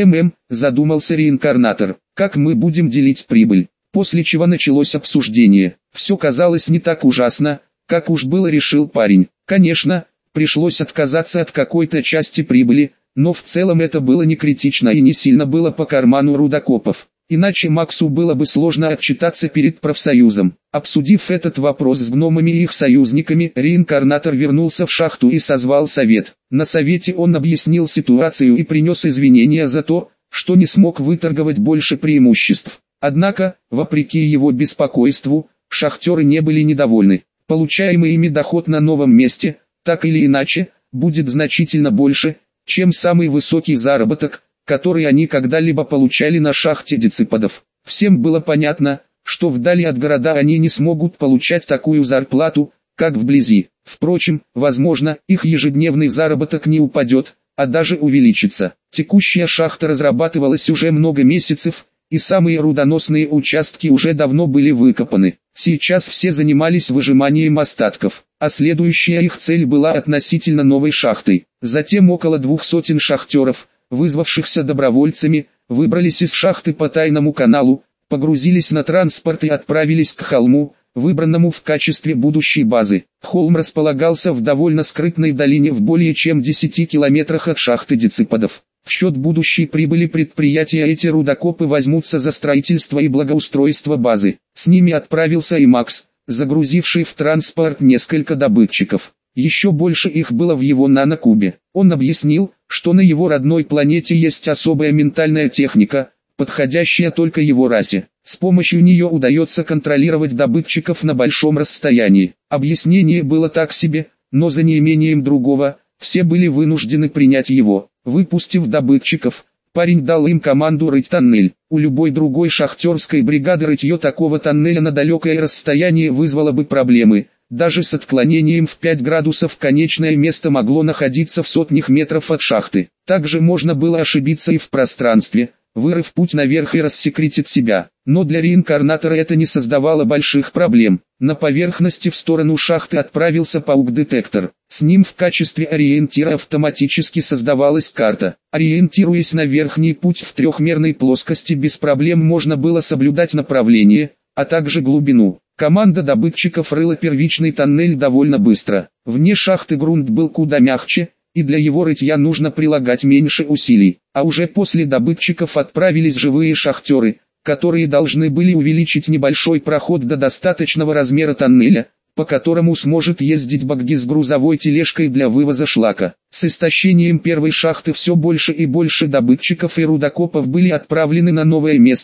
Задумался реинкарнатор. Как мы будем делить прибыль? После чего началось обсуждение. Все казалось не так ужасно, как уж было решил парень. Конечно, пришлось отказаться от какой-то части прибыли, но в целом это было не критично и не сильно было по карману рудокопов. Иначе Максу было бы сложно отчитаться перед профсоюзом. Обсудив этот вопрос с гномами и их союзниками, реинкарнатор вернулся в шахту и созвал совет. На совете он объяснил ситуацию и принес извинения за то, что не смог выторговать больше преимуществ. Однако, вопреки его беспокойству, шахтеры не были недовольны. Получаемый ими доход на новом месте, так или иначе, будет значительно больше, чем самый высокий заработок, который они когда-либо получали на шахте дециподов. Всем было понятно, что вдали от города они не смогут получать такую зарплату, как вблизи. Впрочем, возможно, их ежедневный заработок не упадет, а даже увеличится. Текущая шахта разрабатывалась уже много месяцев, и самые рудоносные участки уже давно были выкопаны. Сейчас все занимались выжиманием остатков, а следующая их цель была относительно новой шахтой. Затем около 200 шахтеров, вызвавшихся добровольцами, выбрались из шахты по тайному каналу, погрузились на транспорт и отправились к холму, выбранному в качестве будущей базы. Холм располагался в довольно скрытной долине в более чем 10 километрах от шахты дециподов. В счет будущей прибыли предприятия эти рудокопы возьмутся за строительство и благоустройство базы. С ними отправился и Макс, загрузивший в транспорт несколько добытчиков. Еще больше их было в его нанокубе. Он объяснил, что на его родной планете есть особая ментальная техника, подходящая только его расе. С помощью нее удается контролировать добытчиков на большом расстоянии. Объяснение было так себе, но за неимением другого, все были вынуждены принять его. Выпустив добытчиков, парень дал им команду рыть тоннель. У любой другой шахтерской бригады рытье такого тоннеля на далекое расстояние вызвало бы проблемы. Даже с отклонением в 5 градусов конечное место могло находиться в сотнях метров от шахты. Также можно было ошибиться и в пространстве, вырыв путь наверх и рассекретить себя. Но для реинкарнатора это не создавало больших проблем. На поверхности в сторону шахты отправился паук-детектор. С ним в качестве ориентира автоматически создавалась карта. Ориентируясь на верхний путь в трехмерной плоскости, без проблем можно было соблюдать направление, а также глубину. Команда добытчиков рыла первичный тоннель довольно быстро. Вне шахты грунт был куда мягче, и для его рытья нужно прилагать меньше усилий. А уже после добытчиков отправились живые шахтеры, которые должны были увеличить небольшой проход до достаточного размера тоннеля, по которому сможет ездить багги с грузовой тележкой для вывоза шлака. С истощением первой шахты все больше и больше добытчиков и рудокопов были отправлены на новое место,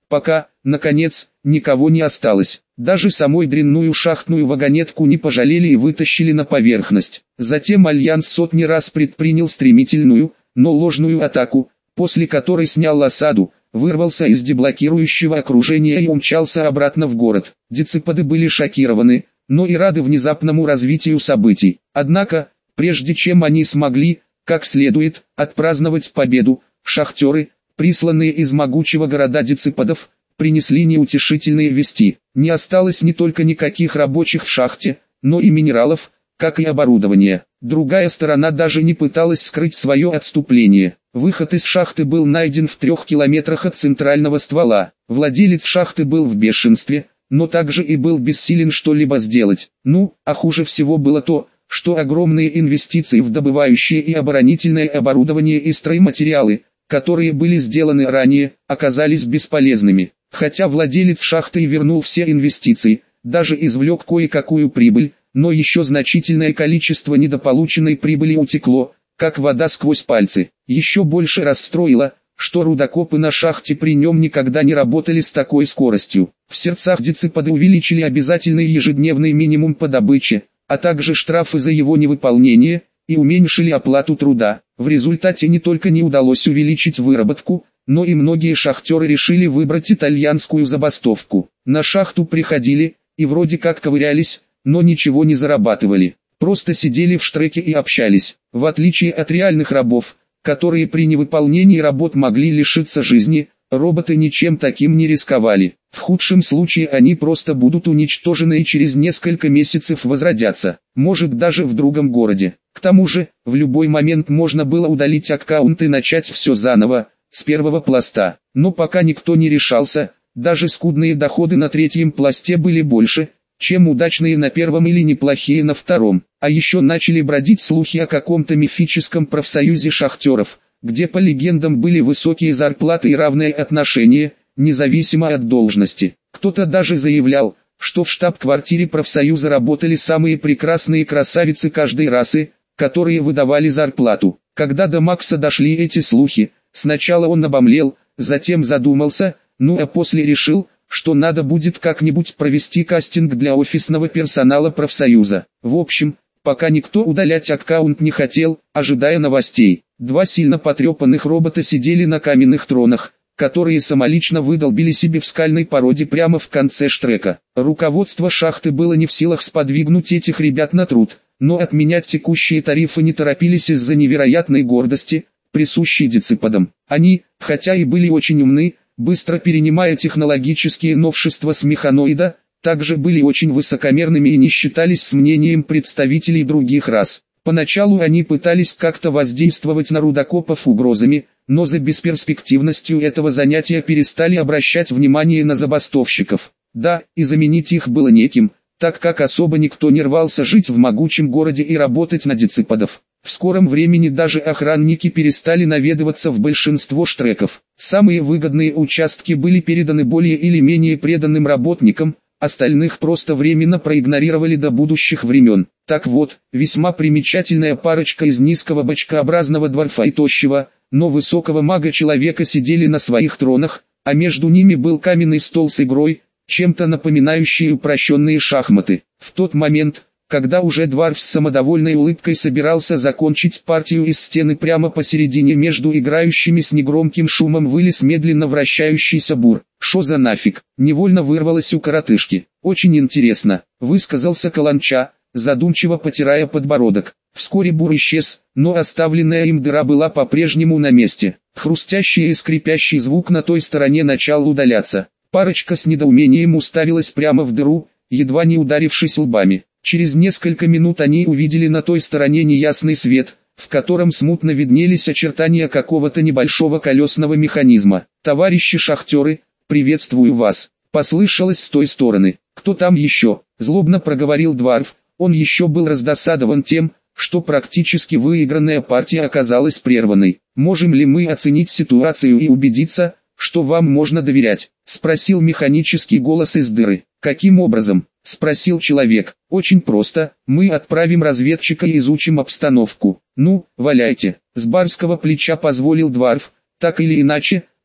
пока, наконец, никого не осталось. Даже самой дрянную шахтную вагонетку не пожалели и вытащили на поверхность. Затем Альянс сотни раз предпринял стремительную, но ложную атаку, после которой снял осаду, вырвался из деблокирующего окружения и умчался обратно в город. Дециподы были шокированы, но и рады внезапному развитию событий. Однако, прежде чем они смогли, как следует, отпраздновать победу, шахтеры, присланные из могучего города Дециподов, принесли неутешительные вести. Не осталось не только никаких рабочих в шахте, но и минералов, как и оборудования. Другая сторона даже не пыталась скрыть свое отступление. Выход из шахты был найден в 3 километрах от центрального ствола. Владелец шахты был в бешенстве, но также и был бессилен что-либо сделать. А хуже всего было то, что огромные инвестиции в добывающее и оборонительное оборудование и стройматериалы, которые были сделаны ранее, оказались бесполезными. Хотя владелец шахты и вернул все инвестиции, даже извлек кое-какую прибыль, но еще значительное количество недополученной прибыли утекло, как вода сквозь пальцы. Еще больше расстроило, что рудокопы на шахте при нем никогда не работали с такой скоростью. В сердцах Дециподы увеличили обязательный ежедневный минимум по добыче, а также штрафы за его невыполнение, и уменьшили оплату труда. В результате не только не удалось увеличить выработку, но и многие шахтеры решили выбрать итальянскую забастовку. На шахту приходили, и вроде как ковырялись, но ничего не зарабатывали. Просто сидели в штреке и общались. В отличие от реальных рабов, которые при невыполнении работ могли лишиться жизни, роботы ничем таким не рисковали. В худшем случае они просто будут уничтожены и через несколько месяцев возродятся, может даже в другом городе. К тому же, в любой момент можно было удалить аккаунт и начать все заново, с первого пласта. Но пока никто не решался, даже скудные доходы на третьем пласте были больше, чем удачные на первом или неплохие на втором. А еще начали бродить слухи о каком-то мифическом профсоюзе шахтеров, где по легендам были высокие зарплаты и равное отношение, независимо от должности. Кто-то даже заявлял, что в штаб-квартире профсоюза работали самые прекрасные красавицы каждой расы, которые выдавали зарплату. Когда до Макса дошли эти слухи, сначала он обомлел, затем задумался, а после решил, что надо будет как-нибудь провести кастинг для офисного персонала профсоюза. В общем, пока никто удалять аккаунт не хотел, ожидая новостей. 2 сильно потрепанных робота сидели на каменных тронах, которые самолично выдолбили себе в скальной породе прямо в конце штрека. Руководство шахты было не в силах сподвигнуть этих ребят на труд, но отменять текущие тарифы не торопились из-за невероятной гордости, присущей Дециподам. Они, хотя и были очень умны, быстро перенимая технологические новшества с механоида, также были очень высокомерными и не считались с мнением представителей других рас. Поначалу они пытались как-то воздействовать на рудокопов угрозами, но за бесперспективностью этого занятия перестали обращать внимание на забастовщиков. Да, и заменить их было неким, так как особо никто не рвался жить в могучем городе и работать на Дециподов. В скором времени даже охранники перестали наведываться в большинство штреков. Самые выгодные участки были переданы более или менее преданным работникам, остальных просто временно проигнорировали до будущих времен. Так вот, весьма примечательная парочка из низкого бочкообразного дворфа и тощего, но высокого мага-человека сидели на своих тронах, а между ними был каменный стол с игрой, чем-то напоминающий упрощенные шахматы. В тот момент, когда уже дворф с самодовольной улыбкой собирался закончить партию, из стены прямо посередине между играющими с негромким шумом вылез медленно вращающийся бур. «Шо за нафиг?» — невольно вырвалось у коротышки. «Очень интересно», — высказался Каланча, задумчиво потирая подбородок. Вскоре бур исчез, но оставленная им дыра была по-прежнему на месте. Хрустящий и скрипящий звук на той стороне начал удаляться. Парочка с недоумением уставилась прямо в дыру, едва не ударившись лбами. Через несколько минут они увидели на той стороне неясный свет, в котором смутно виднелись очертания какого-то небольшого колесного механизма. «Товарищи шахтеры, приветствую вас!» — послышалось с той стороны. «Кто там еще?» — злобно проговорил дворф. Он еще был раздосадован тем, что практически выигранная партия оказалась прерванной. «Можем ли мы оценить ситуацию и убедиться, что вам можно доверять?» — спросил механический голос из дыры. «Каким образом?» — спросил человек. «Очень просто, мы отправим разведчика и изучим обстановку». «Ну, валяйте», — с барского плеча позволил дворф. «Так или иначе,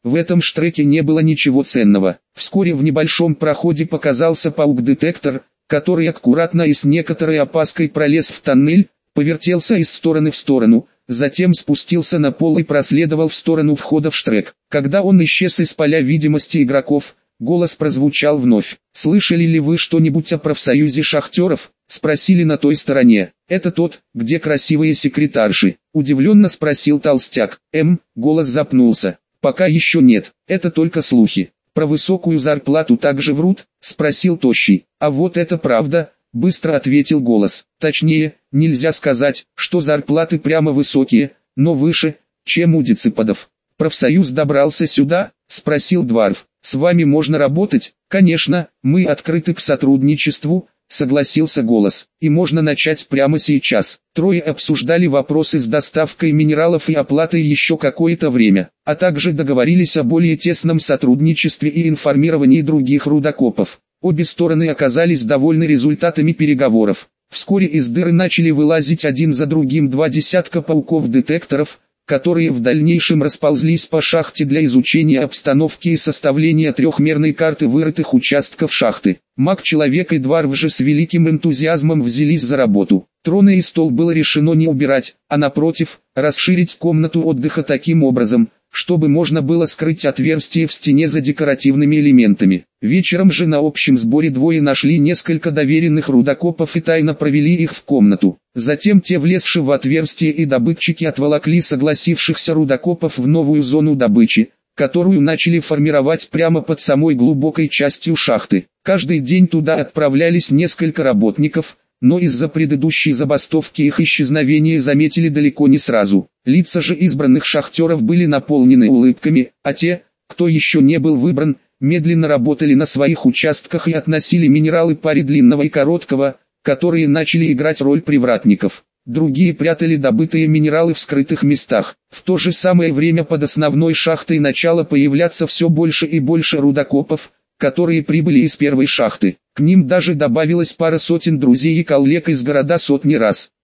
В этом штреке не было ничего ценного. Вскоре в небольшом проходе показался паук-детектор, который аккуратно и с некоторой опаской пролез в тоннель, повертелся из стороны в сторону, затем спустился на пол и проследовал в сторону входа в штрек. Когда он исчез из поля видимости игроков, голос прозвучал вновь. «Слышали ли вы что-нибудь о профсоюзе шахтеров?» — спросили на той стороне. «Это тот, где красивые секретарши?» — удивленно спросил толстяк. Голос запнулся. «Пока еще нет, это только слухи. Про высокую зарплату также врут?» — спросил Тощий. «А вот это правда», — быстро ответил голос. «Точнее, нельзя сказать, что зарплаты прямо высокие, но выше, чем у дециподов». «Профсоюз добрался сюда?» — спросил Дварф. «С вами можно работать?» «Конечно, мы открыты к сотрудничеству», — согласился голос. «И можно начать прямо сейчас». Трое обсуждали вопросы с доставкой минералов и оплатой еще какое-то время, а также договорились о более тесном сотрудничестве и информировании других рудокопов. Обе стороны оказались довольны результатами переговоров. Вскоре из дыры начали вылазить один за другим 2 десятка пауков-детекторов, которые в дальнейшем расползлись по шахте для изучения обстановки и составления трехмерной карты вырытых участков шахты. Маг-человек и Дварф же с великим энтузиазмом взялись за работу. Троны и стол было решено не убирать, а напротив, расширить комнату отдыха таким образом, чтобы можно было скрыть отверстие в стене за декоративными элементами. Вечером же на общем сборе двое нашли несколько доверенных рудокопов и тайно провели их в комнату. Затем те, влезши в отверстие, и добытчики отволокли согласившихся рудокопов в новую зону добычи, которую начали формировать прямо под самой глубокой частью шахты. Каждый день туда отправлялись несколько работников, но из-за предыдущей забастовки их исчезновение заметили далеко не сразу. Лица же избранных шахтеров были наполнены улыбками, а те, кто еще не был выбран, медленно работали на своих участках и относили минералы паре длинного и короткого, которые начали играть роль привратников. Другие прятали добытые минералы в скрытых местах. В то же самое время под основной шахтой начало появляться все больше и больше рудокопов, которые прибыли из первой шахты. К ним даже добавилась пара сотен друзей и коллег из города сотни раз.